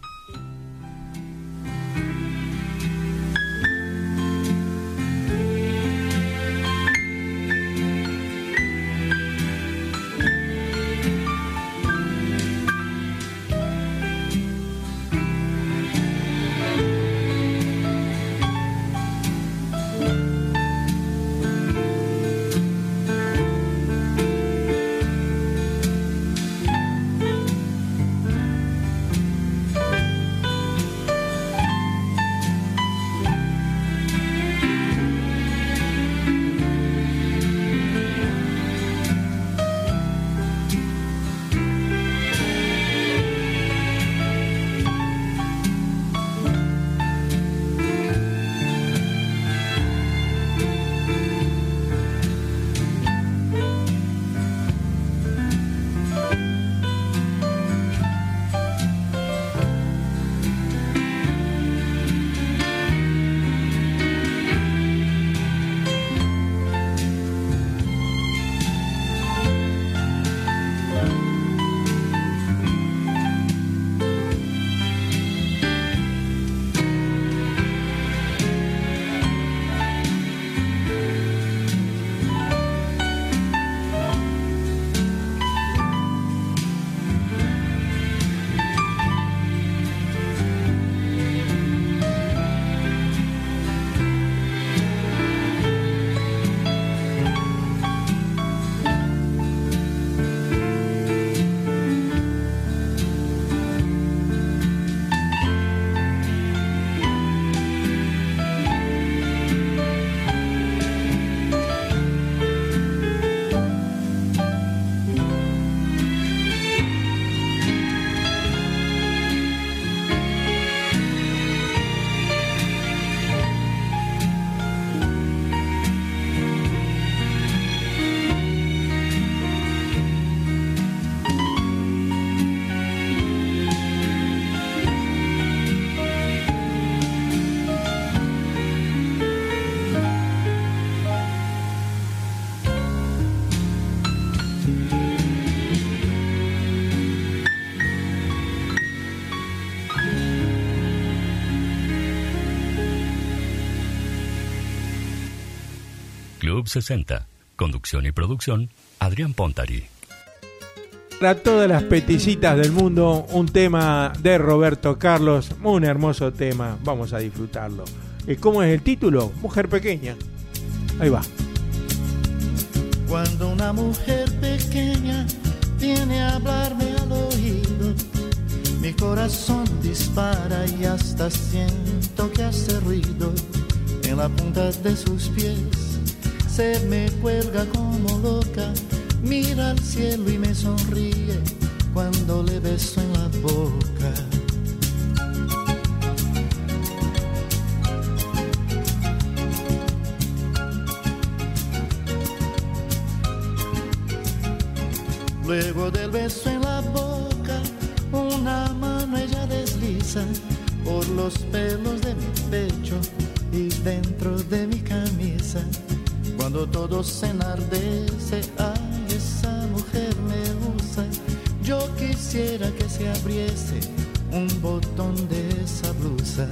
Club 60. Conducción y producción, Adrián Pontari. Para todas las peticitas del mundo, un tema de Roberto Carlos, un hermoso tema, vamos a disfrutarlo. ¿Cómo es el título? Mujer pequeña. Ahí va. Cuando una mujer pequeña viene a hablarme al oído, mi corazón dispara y hasta siento que hace ruido. En la punta de sus pies se me cuelga como loca, mira al cielo y me sonríe cuando le beso en la boca. Luego del beso en la boca, una mano ella desliza por los pelos de mi pecho y dentro de mi camisa. Cuando todo se enardece, ay, esa mujer me usa. Yo quisiera que se abriese un botón de esa blusa.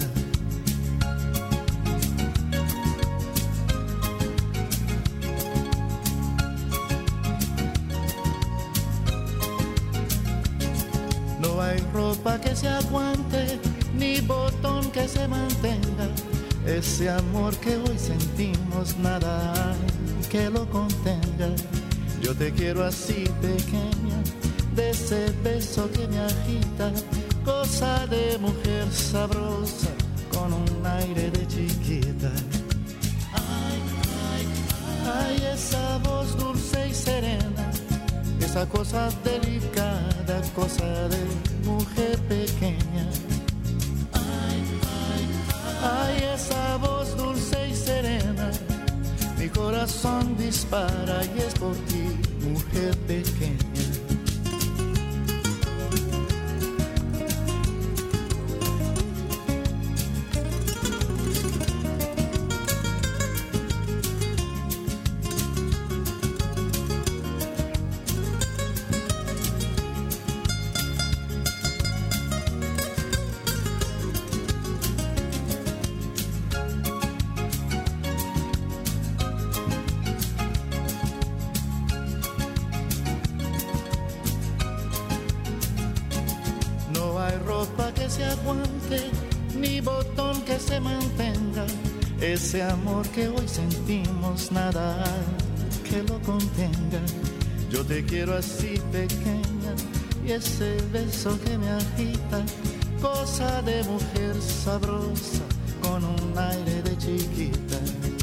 No hay ropa que se aguante, ni botón que se mantenga. Ese amor que hoy sentimos, nada hay que lo contenga. Yo te quiero así pequeña, de ese beso que me agita, cosa de mujer sabrosa, con un aire de chiquita. Ay, ay, ay, esa voz dulce y serena, esa cosa delicada, cosa de mujer pequeña. Ay, ay, ay, corazón dispara y es por ti, mujer pequeña. Ni botón que se mantenga ese amor que hoy sentimos, nada hay que lo contenga. Yo te quiero así pequeña y ese beso que me agita, cosa de mujer sabrosa con un aire de chiquita.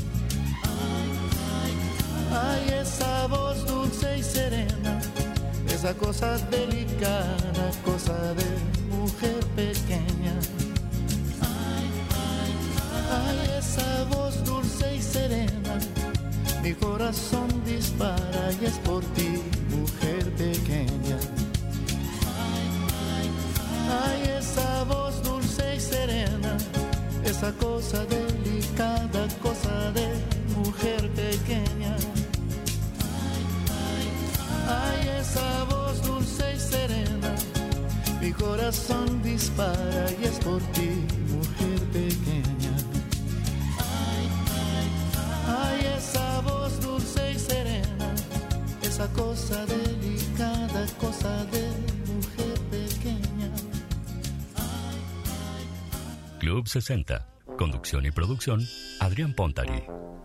Ay, esa voz dulce y serena, esa cosa delicada, cosa de mujer pequeña. Ay, esa voz dulce y serena, mi corazón dispara y es por ti, mujer pequeña. Ay, esa voz dulce y serena, esa cosa delicada, cosa de mujer pequeña. Ay, esa voz dulce y serena, mi corazón dispara y es por ti, mujer pequeña. Ay, esa voz dulce y serena, esa cosa delicada, cosa de mujer pequeña. Club 60. Conducción y producción, Adrián Pontari.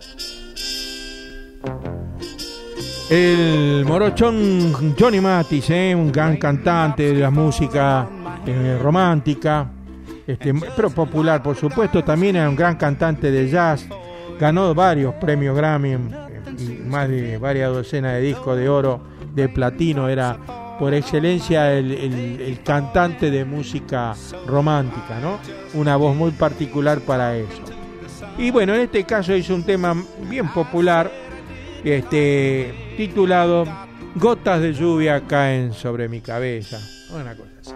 El morochón Johnny Mathis, un gran cantante de la música romántica, pero popular, por supuesto. También era un gran cantante de jazz. Ganó varios premios Grammy, más de varias docenas de discos de oro, de platino. Era por excelencia el cantante de música romántica, ¿no? Una voz muy particular para eso. Y bueno, en este caso hizo un tema bien popular, titulado Gotas de lluvia caen sobre mi cabeza. Una cosa así.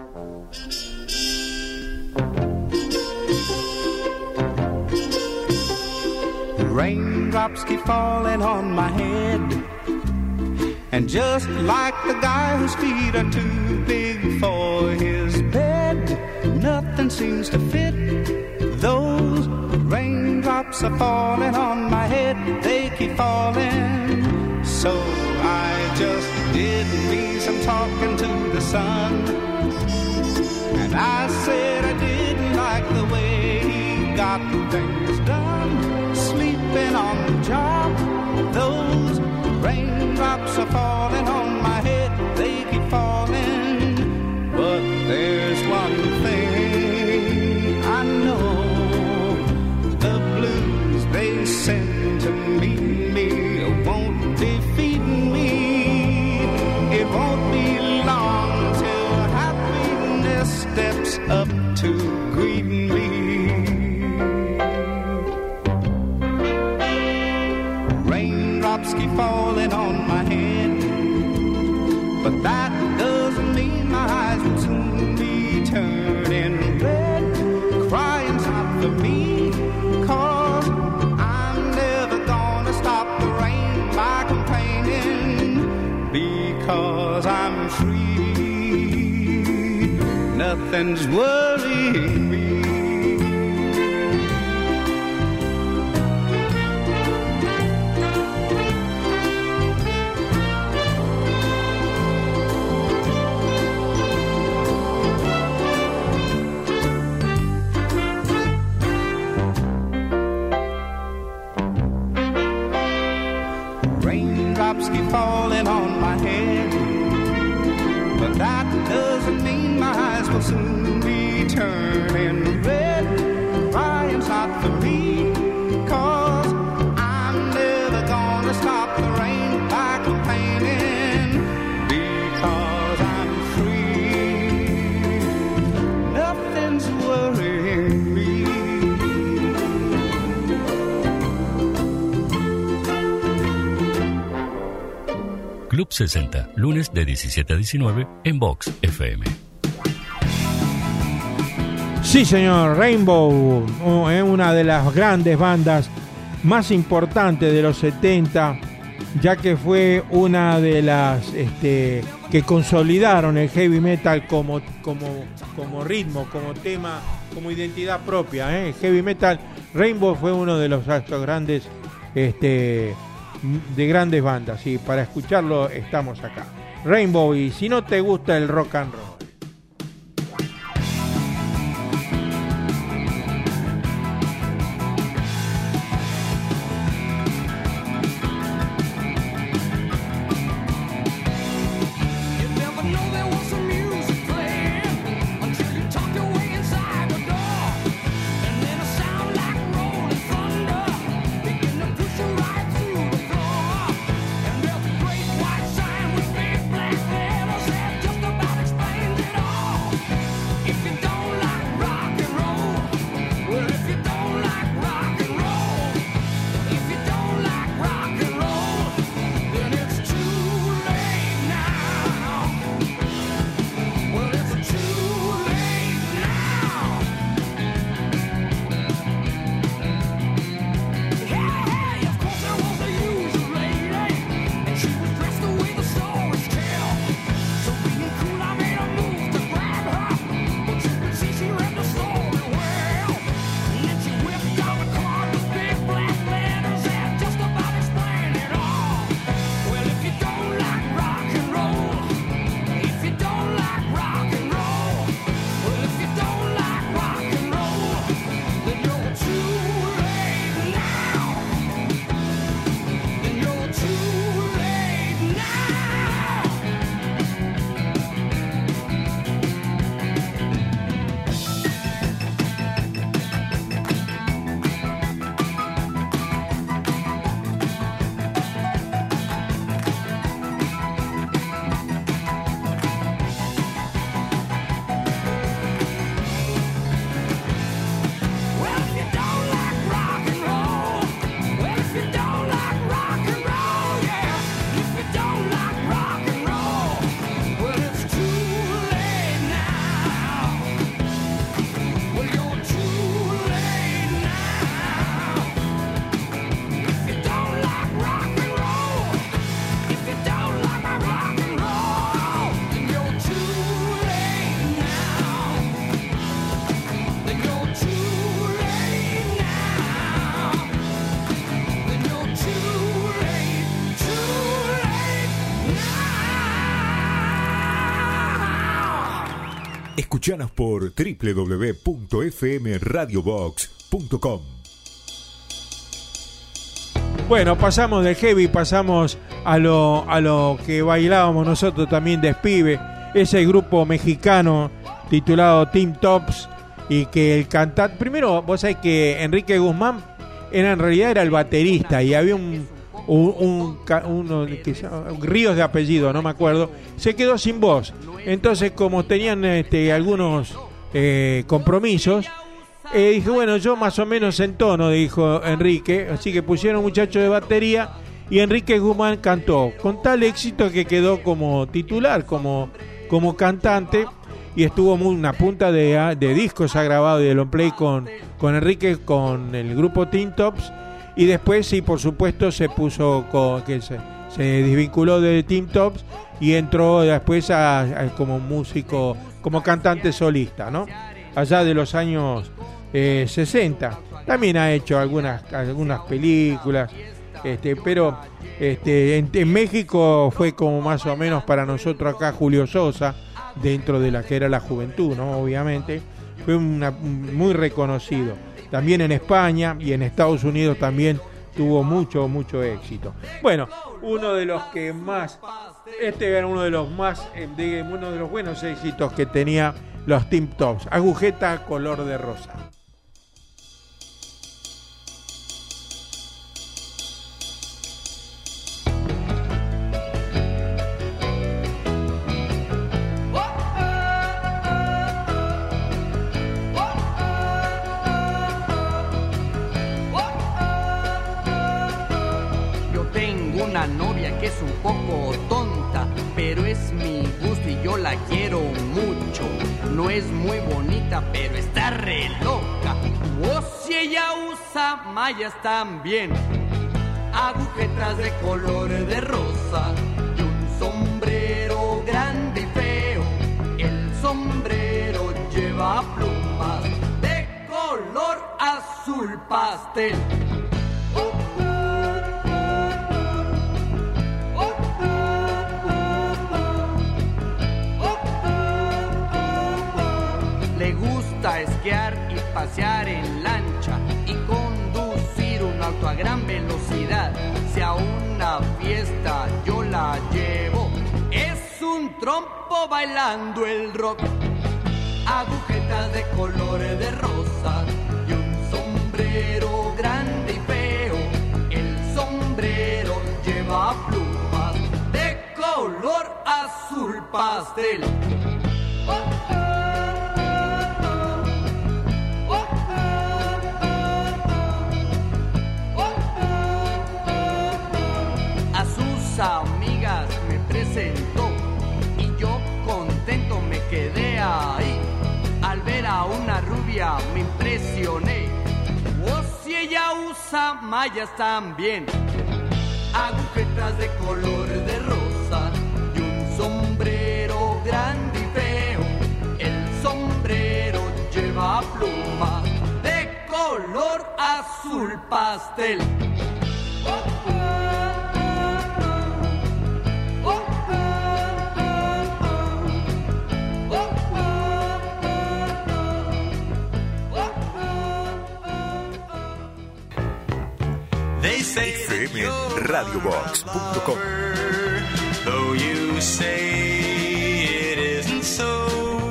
Raindrops keep falling on my head, and just like the guy whose feet are too big for his bed, nothing seems to fit. Those raindrops are falling on my head, they keep falling. So I just did me some talking to the sun, and I said I didn't like the way he got things done. Sleeping on the job, those raindrops are falling on my head, they keep falling. But there's one thing I know, the blues they send to meet me won't defeat me. It won't be long till happiness steps up to greet me. Raindrops keep falling on my head, but that doesn't mean my eyes will soon be turning red. Crying's not for me, 'cause I'm never gonna stop the rain by complaining, because I'm free. Nothing's worrying me. Keep falling on my head, but that doesn't mean my eyes will soon be turning red. Crying's not for me, 'cause I'm never gonna stop the rain by complaining, because I'm free. Nothing's worrying me. Club 60, lunes de 17 a 19 en Vox FM. Sí, señor, Rainbow, una de las grandes bandas más importantes de los 70, ya que fue una de las que consolidaron el heavy metal como ritmo, como tema, como identidad propia. El heavy metal, Rainbow fue uno de los actos grandes de grandes bandas, y para escucharlo estamos acá. Rainbow, y si no te gusta el rock and roll. Escuchanos por www.fmradiobox.com. Bueno, pasamos del heavy, pasamos a lo que bailábamos nosotros también de pibe, ese grupo mexicano titulado Team Tops, y que el cantante, primero vos sabés que Enrique Guzmán en realidad era el baterista, y había uno que se llama Ríos de apellido, no me acuerdo, se quedó sin voz. Entonces, como tenían algunos compromisos, dije, bueno, yo más o menos entono, dijo Enrique, así que pusieron muchachos de batería y Enrique Guzmán cantó, con tal éxito que quedó como titular, como cantante, y estuvo una punta de discos ha grabado de long play con Enrique, con el grupo Teen Tops, y después sí, por supuesto, se puso se desvinculó de Teen Tops y entró después como músico, como cantante solista, ¿no? Allá de los años 60. También ha hecho algunas películas, pero en México fue como más o menos para nosotros acá Julio Sosa, dentro de la que era la juventud, ¿no? Obviamente fue muy reconocido. También en España y en Estados Unidos también tuvo mucho éxito. Bueno, uno de los que más, era uno de los más, uno de los buenos éxitos que tenía los Teen Tops, Agujeta color de rosa. Una novia que es un poco tonta. es muy bonita, pero está re loca. O si ella usa mallas también, agujetas de color de rosa y un sombrero grande y feo. El sombrero lleva plumas de color azul pastel. Le gusta esquiar y pasear en lancha y conducir un auto a gran velocidad. Si a una fiesta yo la llevo, es un trompo bailando el rock. Agujetas de colores de rosa y un sombrero grande y feo. El sombrero lleva plumas de color azul pastel. A sus amigas me presentó y yo contento me quedé ahí. Al ver a una rubia me impresioné. O si ella usa mallas también, agujetas de color de rosa y un sombrero grande y feo. El sombrero lleva plumas de color azul pastel. FM Radiobox.com. Though you say it isn't so,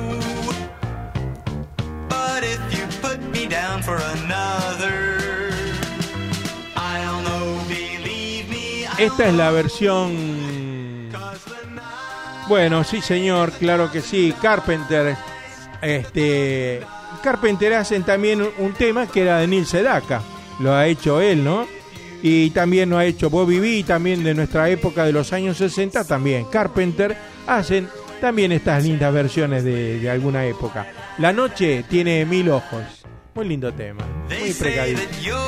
but if you put me down for another, I'll know, believe me. Esta es la versión. Bueno, sí señor, claro que sí. Carpenter. Carpenter hacen también un tema que era de Neil Sedaka. Lo ha hecho él, ¿no? Y también lo ha hecho Bobby B, también de nuestra época de los años 60, también Carpenter hacen también estas lindas versiones de alguna época. La noche tiene 1000 ojos. Muy lindo tema, muy pregadito.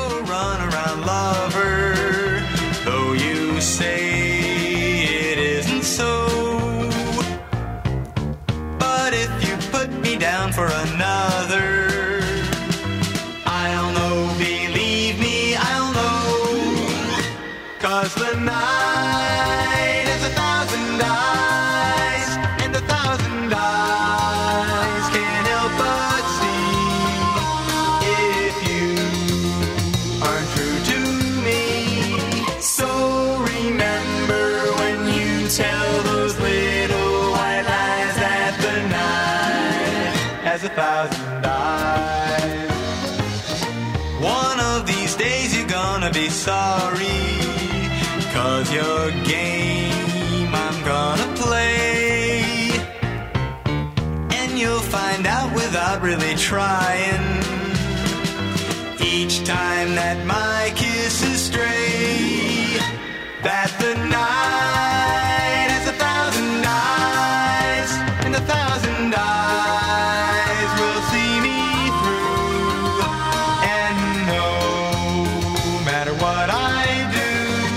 Cause the night has 1,000 eyes, and 1,000 eyes can't help but see if you aren't true to me. So remember when you tell those little white lies that the night has 1,000 eyes. One of these days you're gonna be sorry, 'cause your game I'm gonna play, and you'll find out without really trying, each time that my kiss is stray, that the night has 1,000 eyes, and 1,000 eyes will see me through, and no matter what I do,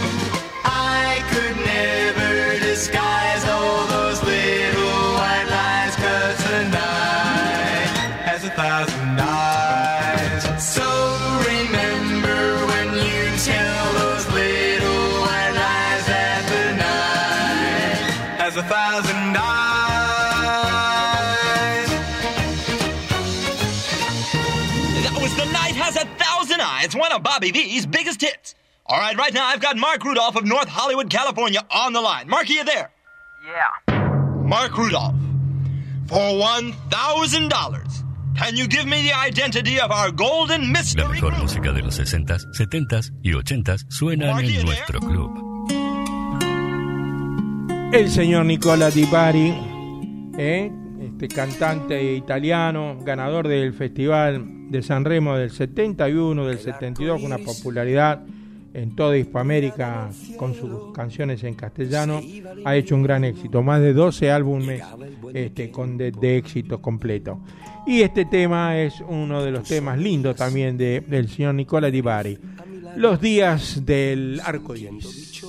disguise all those little white lies, 'cause the night has 1,000 eyes. So remember when you tell those little white lies that the night has 1,000 eyes. That was The Night Has 1,000 Eyes, one of Bobby V's biggest hits. All right now I've got Mark Rudolph of North Hollywood, California on the line. Mark, are you there? Yeah. Mark Rudolph, for $1,000, can you give me the identity of our golden mystery? La mejor música de los 60s, 70s y 80s suena en nuestro club. El señor Nicola Di Bari, cantante italiano, ganador del Festival de San Remo del 71, del 72, con una popularidad en toda Hispanoamérica con sus canciones en castellano, ha hecho un gran éxito, más de 12 álbumes de éxito completo. Y este tema es uno de los temas lindos también del señor Nicola Di Bari, Los días del arco iris.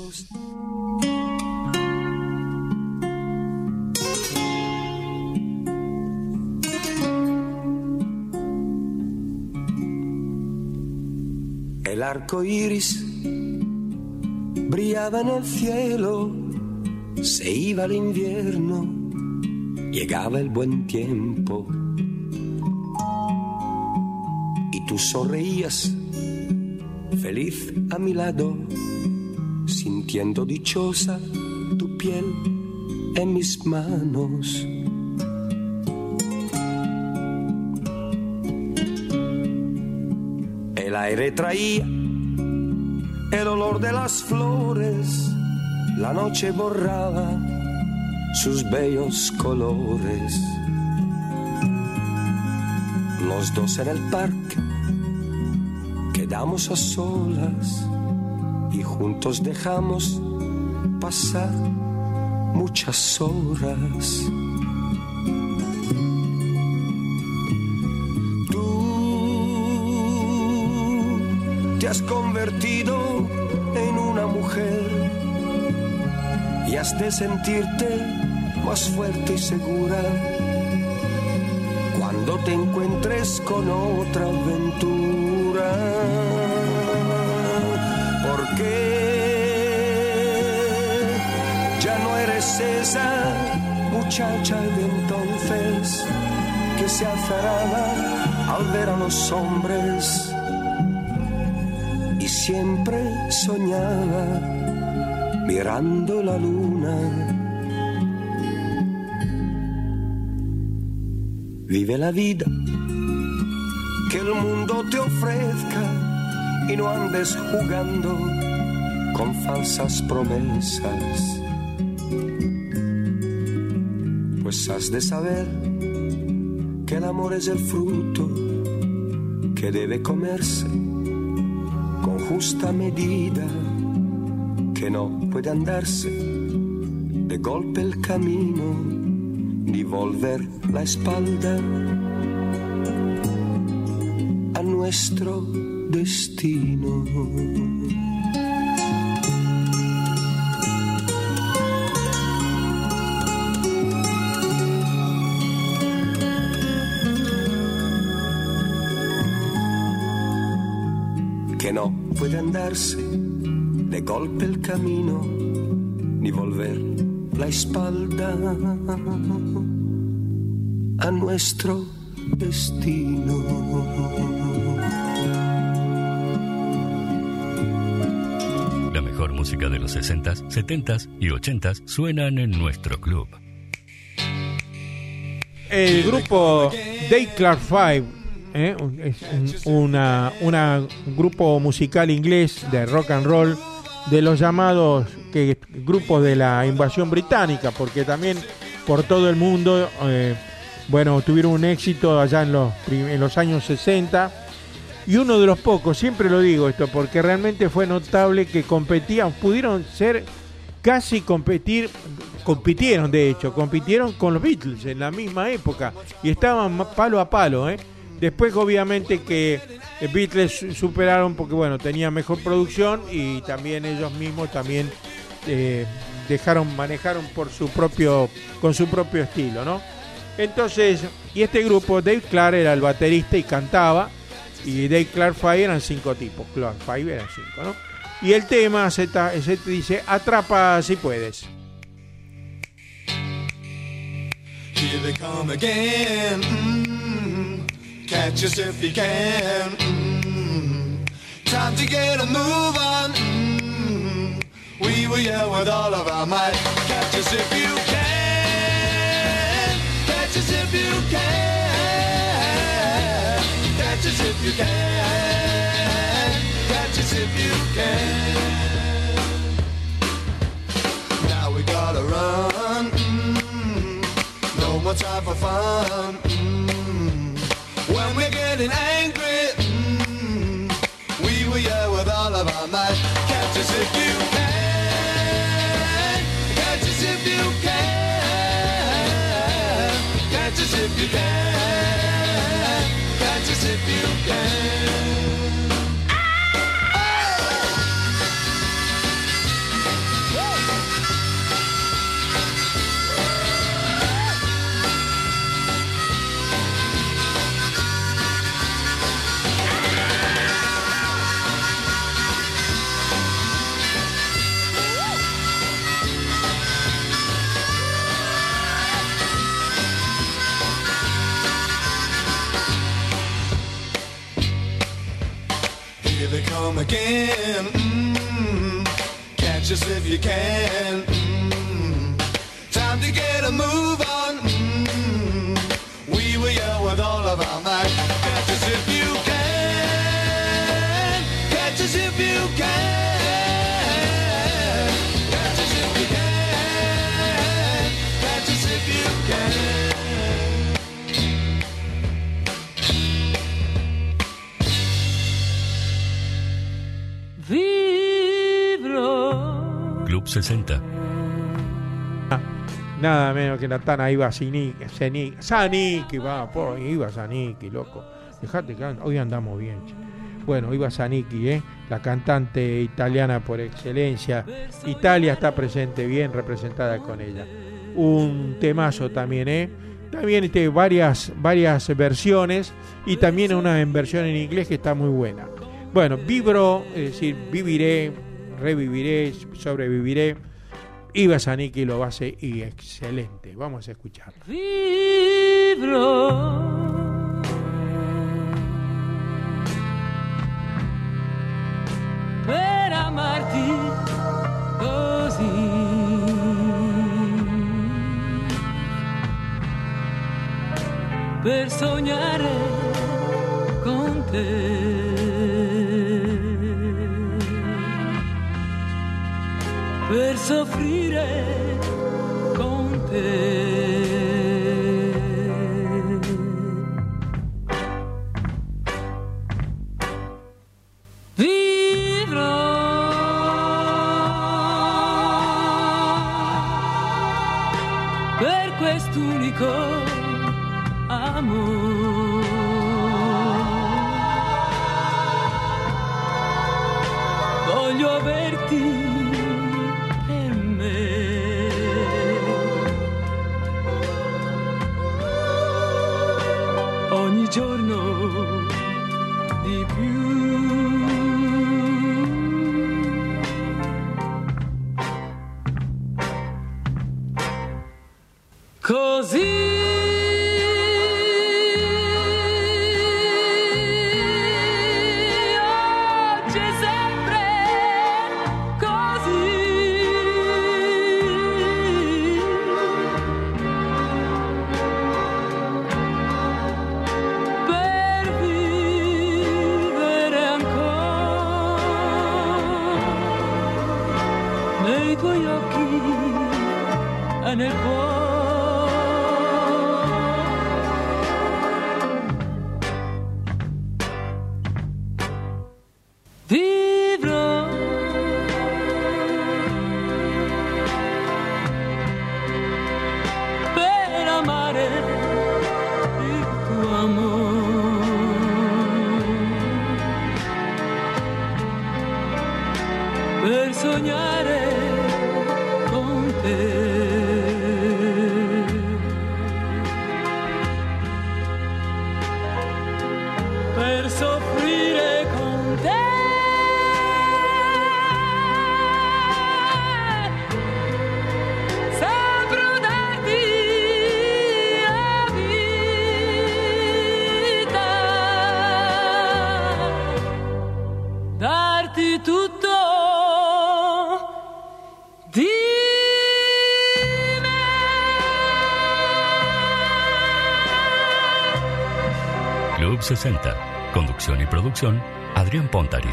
El arco iris brillaba en el cielo, se iba el invierno, llegaba el buen tiempo. Y tú sonreías, feliz a mi lado, sintiendo dichosa tu piel en mis manos. El aire traía el olor de las flores, la noche borraba sus bellos colores. Los dos en el parque quedamos a solas y juntos dejamos pasar muchas horas. Te has convertido en una mujer y has de sentirte más fuerte y segura cuando te encuentres con otra aventura. Porque ya no eres esa muchacha de entonces que se azaraba al ver a los hombres y siempre soñaba mirando la luna. Vive la vida que el mundo te ofrezca y no andes jugando con falsas promesas, pues has de saber que el amor es el fruto que debe comerse con justa medida, que no puede andarse de golpe el camino ni volver la espalda a nuestro destino. Que no puede andarse de golpe el camino ni volver la espalda a nuestro destino. La mejor música de los 60s, 70s y 80s suenan en nuestro club. El grupo Dave Clark Five es un grupo musical inglés de rock and roll, de los llamados grupos de la invasión británica, porque también por todo el mundo tuvieron un éxito allá en los años 60, y uno de los pocos, siempre lo digo esto porque realmente fue notable, que compitieron con los Beatles en la misma época y estaban palo a palo. Después obviamente que Beatles superaron porque tenían mejor producción y también ellos mismos manejaron con su propio estilo, ¿no? Entonces, y este grupo, Dave Clark era el baterista y cantaba, y Dave Clark Five eran 5 tipos, Clark Five eran 5, ¿no? Y el tema se dice Atrapa si puedes. Here they come again. Catch us if you can. Time to get a move on. We will yell with all of our might. Catch us if you can. Catch us if you can. Catch us if you can. Catch us if you can. Now we gotta run. No more time for fun. When we're getting angry, we will yell with all of our might. you can. Catch us if you can. Catch us if you can. Here they come again. Catch us if you can. Time to get a move on. We were young with all of our might. Catch us if you can. Catch us if you can. Catch us if you can. Catch us if you can. Club 60. Nada menos que la Tana Iba Zanicki, va, Iba Zanicki, loco. Dejate que hoy andamos bien. Che. Bueno, Iba Zanicki, la cantante italiana por excelencia. Italia está presente bien representada con ella. Un temazo también, También varias versiones y también una versión en inglés que está muy buena. Bueno, vibro, es decir, viviré, reviviré, sobreviviré. Iba Zanicki lo hace y excelente. Vamos a escuchar. Vivrò per amarti così, per sognare con te. Per soffrire con te. Vivrò per quest'unico amore. Voglio averti ogni giorno di più. Così oggi è sempre così. Nei tuoi occhi e nel cuore vivrò per amare il tuo amore, per sognare con te. Per soffrire con te. Saprò darti la vita, darti tutto di me. Club 60. Conducción y producción, Adrián Pontari.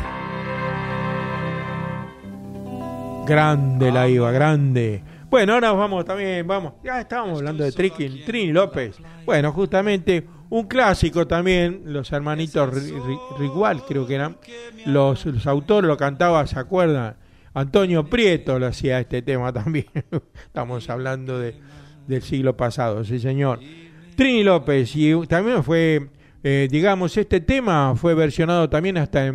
Grande la Iba, grande. Bueno, ahora vamos también, ya estábamos hablando de Trini López. Bueno, justamente un clásico también, los hermanitos Rigual, creo que eran, los autores lo cantaban, ¿se acuerdan? Antonio Prieto lo hacía este tema también. Estamos hablando del siglo pasado, sí señor. Trini López, y también fue, digamos, este tema fue versionado también hasta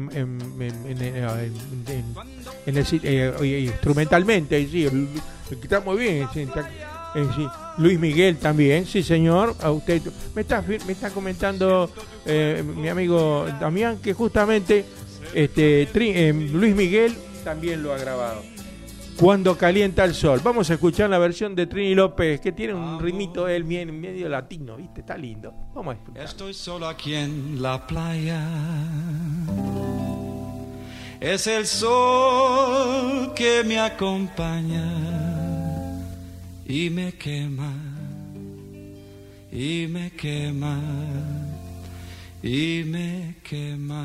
instrumentalmente, sí, está muy bien, sí, sí. Luis Miguel también, sí señor. A usted me está comentando mi amigo Damián que justamente Luis Miguel también lo ha grabado. Cuando calienta el sol. Vamos a escuchar la versión de Trini López, que tiene un ritmito él medio latino, ¿viste? Está lindo. Vamos a escuchar. Estoy solo aquí en la playa. Es el sol que me acompaña y me quema, y me quema, y me quema.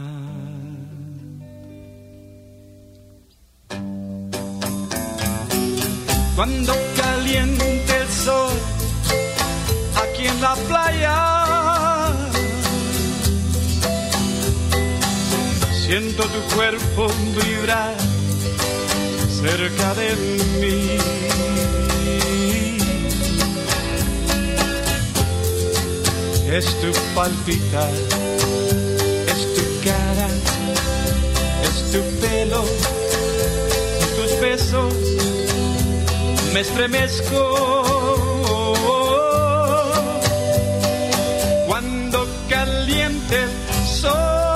Cuando caliente el sol aquí en la playa, siento tu cuerpo vibrar cerca de mí. Es tu palpitar, es tu cara, es tu pelo, tus besos. Me estremezco cuando caliente el sol.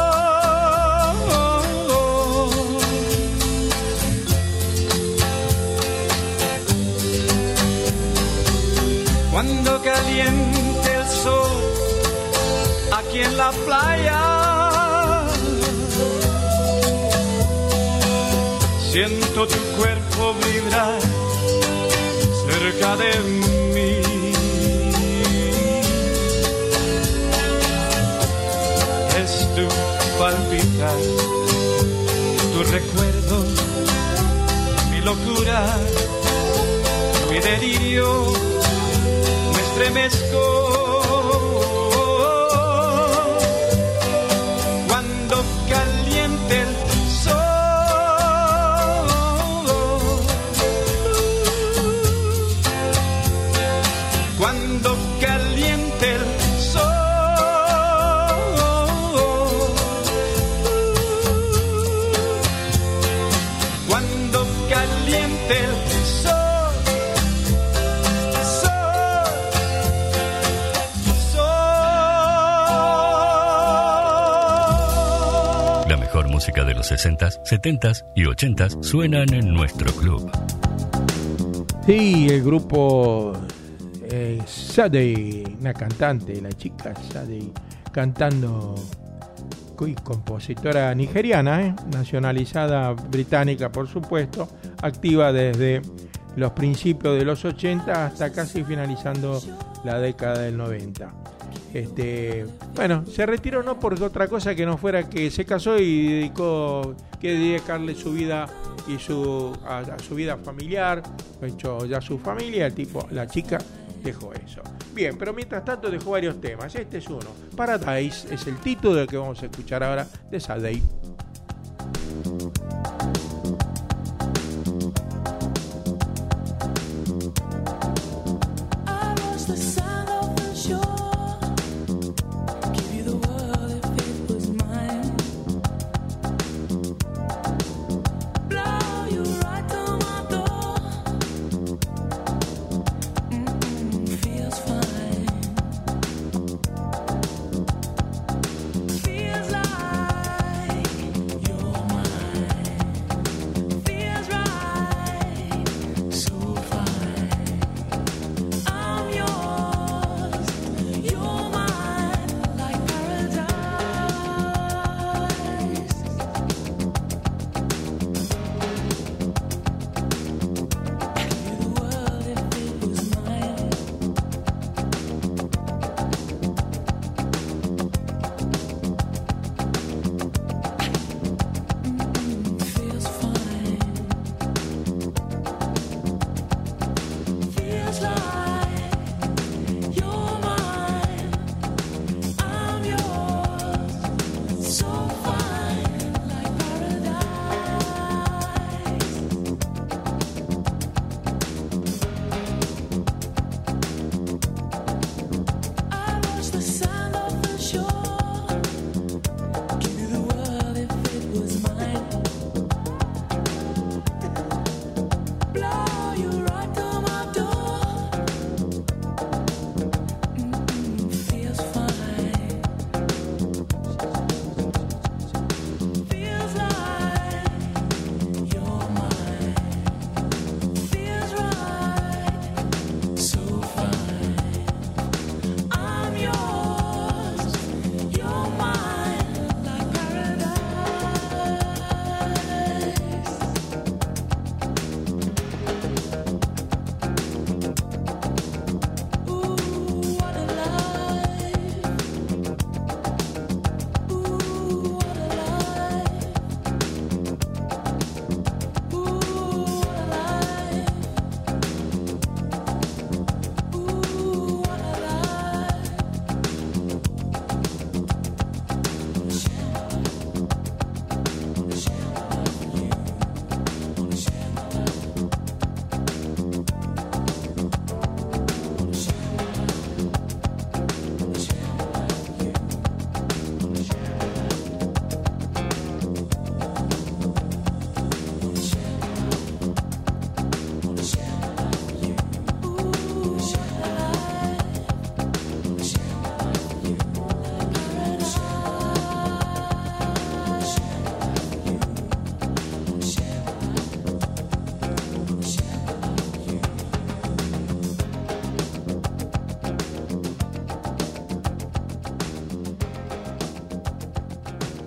Cuando caliente el sol aquí en la playa, siento tu cuerpo vibrar cerca de mí. Es tu palpitar, tu recuerdo, mi locura, mi delirio, me estremezco cuando caliente el cuando caliente el sol, cuando caliente el sol, La mejor música de los 60s, 70s y 80s suenan en nuestro club. Sí, el grupo Sade, una cantante, la chica Sade, cantando, compositora nigeriana, nacionalizada británica por supuesto, activa desde los principios de los 80 hasta casi finalizando la década del 90. Bueno, se retiró no por otra cosa que no fuera que se casó y dedicarle su vida y a su vida familiar, hecho ya su familia, la chica dejó eso. Bien, pero mientras tanto dejó varios temas. Este es uno. Paradise es el título del que vamos a escuchar ahora de Sade. Feels like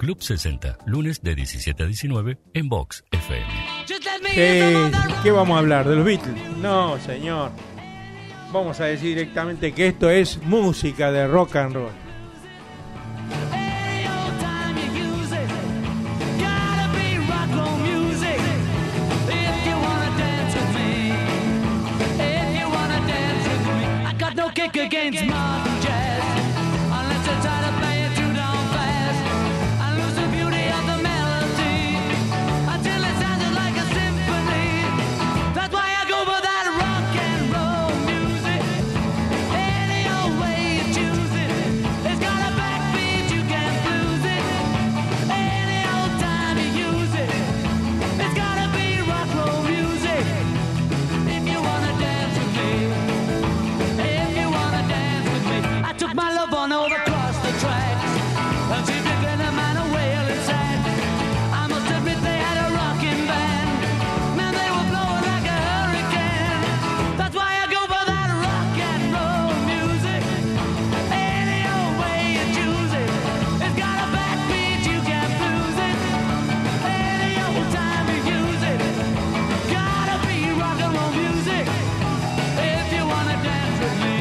Club 60, lunes de 17 a 19 en Vox FM. ¿Qué vamos a hablar? ¿De los Beatles? No, señor. Vamos a decir directamente que esto es música de rock and roll. Kick against modern jazz unless I try to play it too down fast. I lose the beauty of the melody until it sounds like a symphony. That's why I go for that rock and roll music. Any old way you choose it, it's got a backbeat, you can't lose it. Any old time you use it, it's gotta be rock roll music. If you wanna dance with me, I took my love on over across the tracks, and she began a man a wailing sad. I must admit they had a rocking band. Man, they were blowing like a hurricane. That's why I go for that rock and roll music. Any old way you choose it, it's got a backbeat, you can't lose it. Any old time you use it, gotta be rock and roll music. If you wanna dance with me,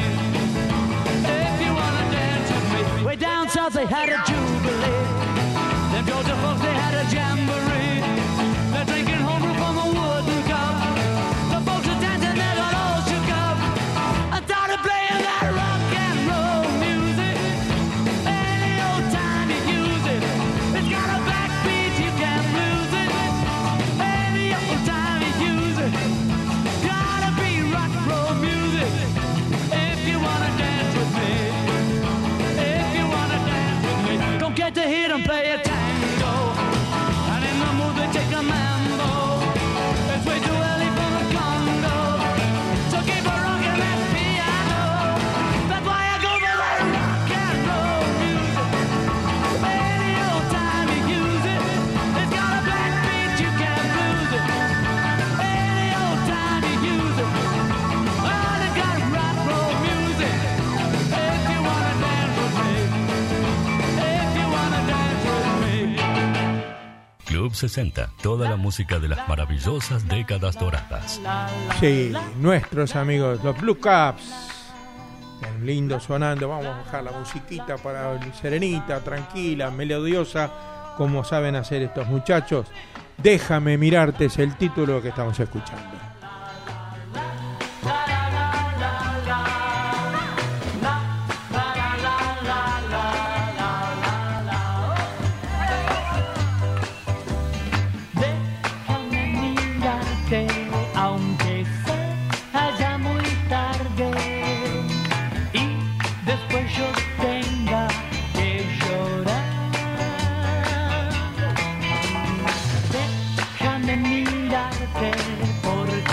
way down south they had a jubilee. Them Georgia folks they had a jamboree. They're drinking homebrew from a wooden cup. The folks are dancing, they got all shook up. I started playing that rock and roll music. Any old time you use it, it's got a backbeat, you can't lose it. Any old time you use it, gotta be rock and roll music. If you wanna dance with me, don't get to hear them play a tango, and in the mood they take a mambo. It's way too early for the Congo, so keep a rockin' that piano. That's why I go for that rock and roll music. Any old time you use it, it's got a backbeat, you can't lose it. Any old time you use it, oh, they got rock roll music. If you wanna dance with me, Club 60, toda la música de las maravillosas décadas doradas. Sí, nuestros amigos, los Blue Caps. Tan lindo sonando. Vamos a bajar la musiquita para serenita, tranquila, melodiosa, como saben hacer estos muchachos. Déjame mirarte es el título que estamos escuchando. Aunque sea ya muy tarde y después yo tenga que llorar, déjame mirarte porque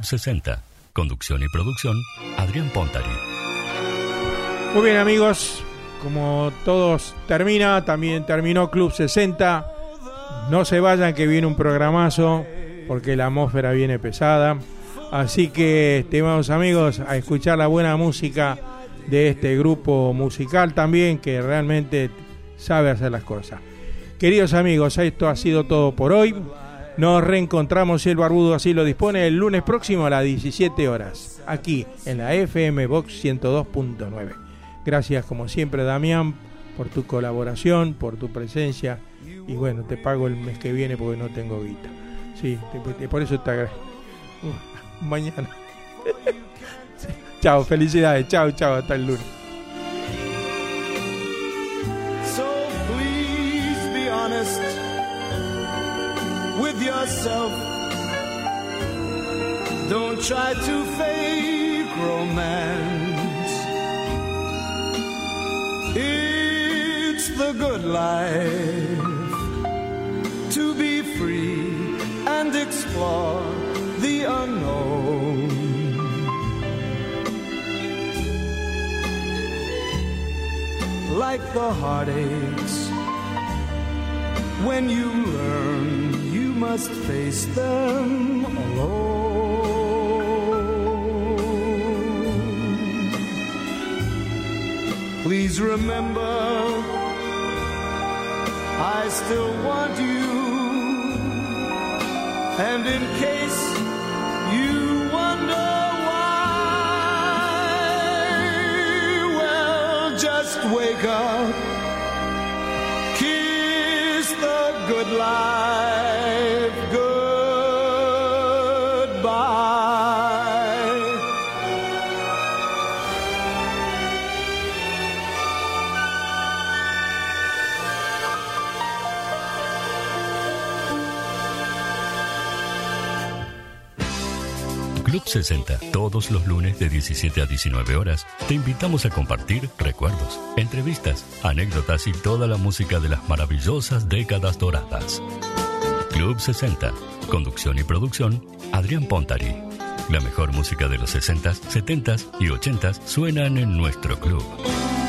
Club 60. Conducción y producción, Adrián Pontari. Muy bien, amigos, como todos termina, también terminó Club 60. No se vayan que viene un programazo, porque la atmósfera viene pesada. Así que, estimados amigos, a escuchar la buena música de este grupo musical también, que realmente sabe hacer las cosas. Queridos amigos, esto ha sido todo por hoy. Nos reencontramos, si el barbudo así lo dispone, el lunes próximo a las 17 horas, aquí en la FM Box 102.9. Gracias, como siempre, Damián, por tu colaboración, por tu presencia. Y bueno, te pago el mes que viene porque no tengo guita. Sí, por eso te agradezco. Mañana. Chao, felicidades. Chao, hasta el lunes. So please be honest with yourself. Don't try to fake romance. It's the good life to be free and explore the unknown. Like the heartaches, when you learn, you must face them alone. Please remember, I still want you. And in case you wonder why, well, just wake up, kiss the good life goodbye. Club 60, todos los lunes de 17 a 19 horas, te invitamos a compartir recuerdos, entrevistas, anécdotas y toda la música de las maravillosas décadas doradas. Club 60, conducción y producción, Adrián Pontari. La mejor música de los 60s, 70s y 80s suenan en nuestro club.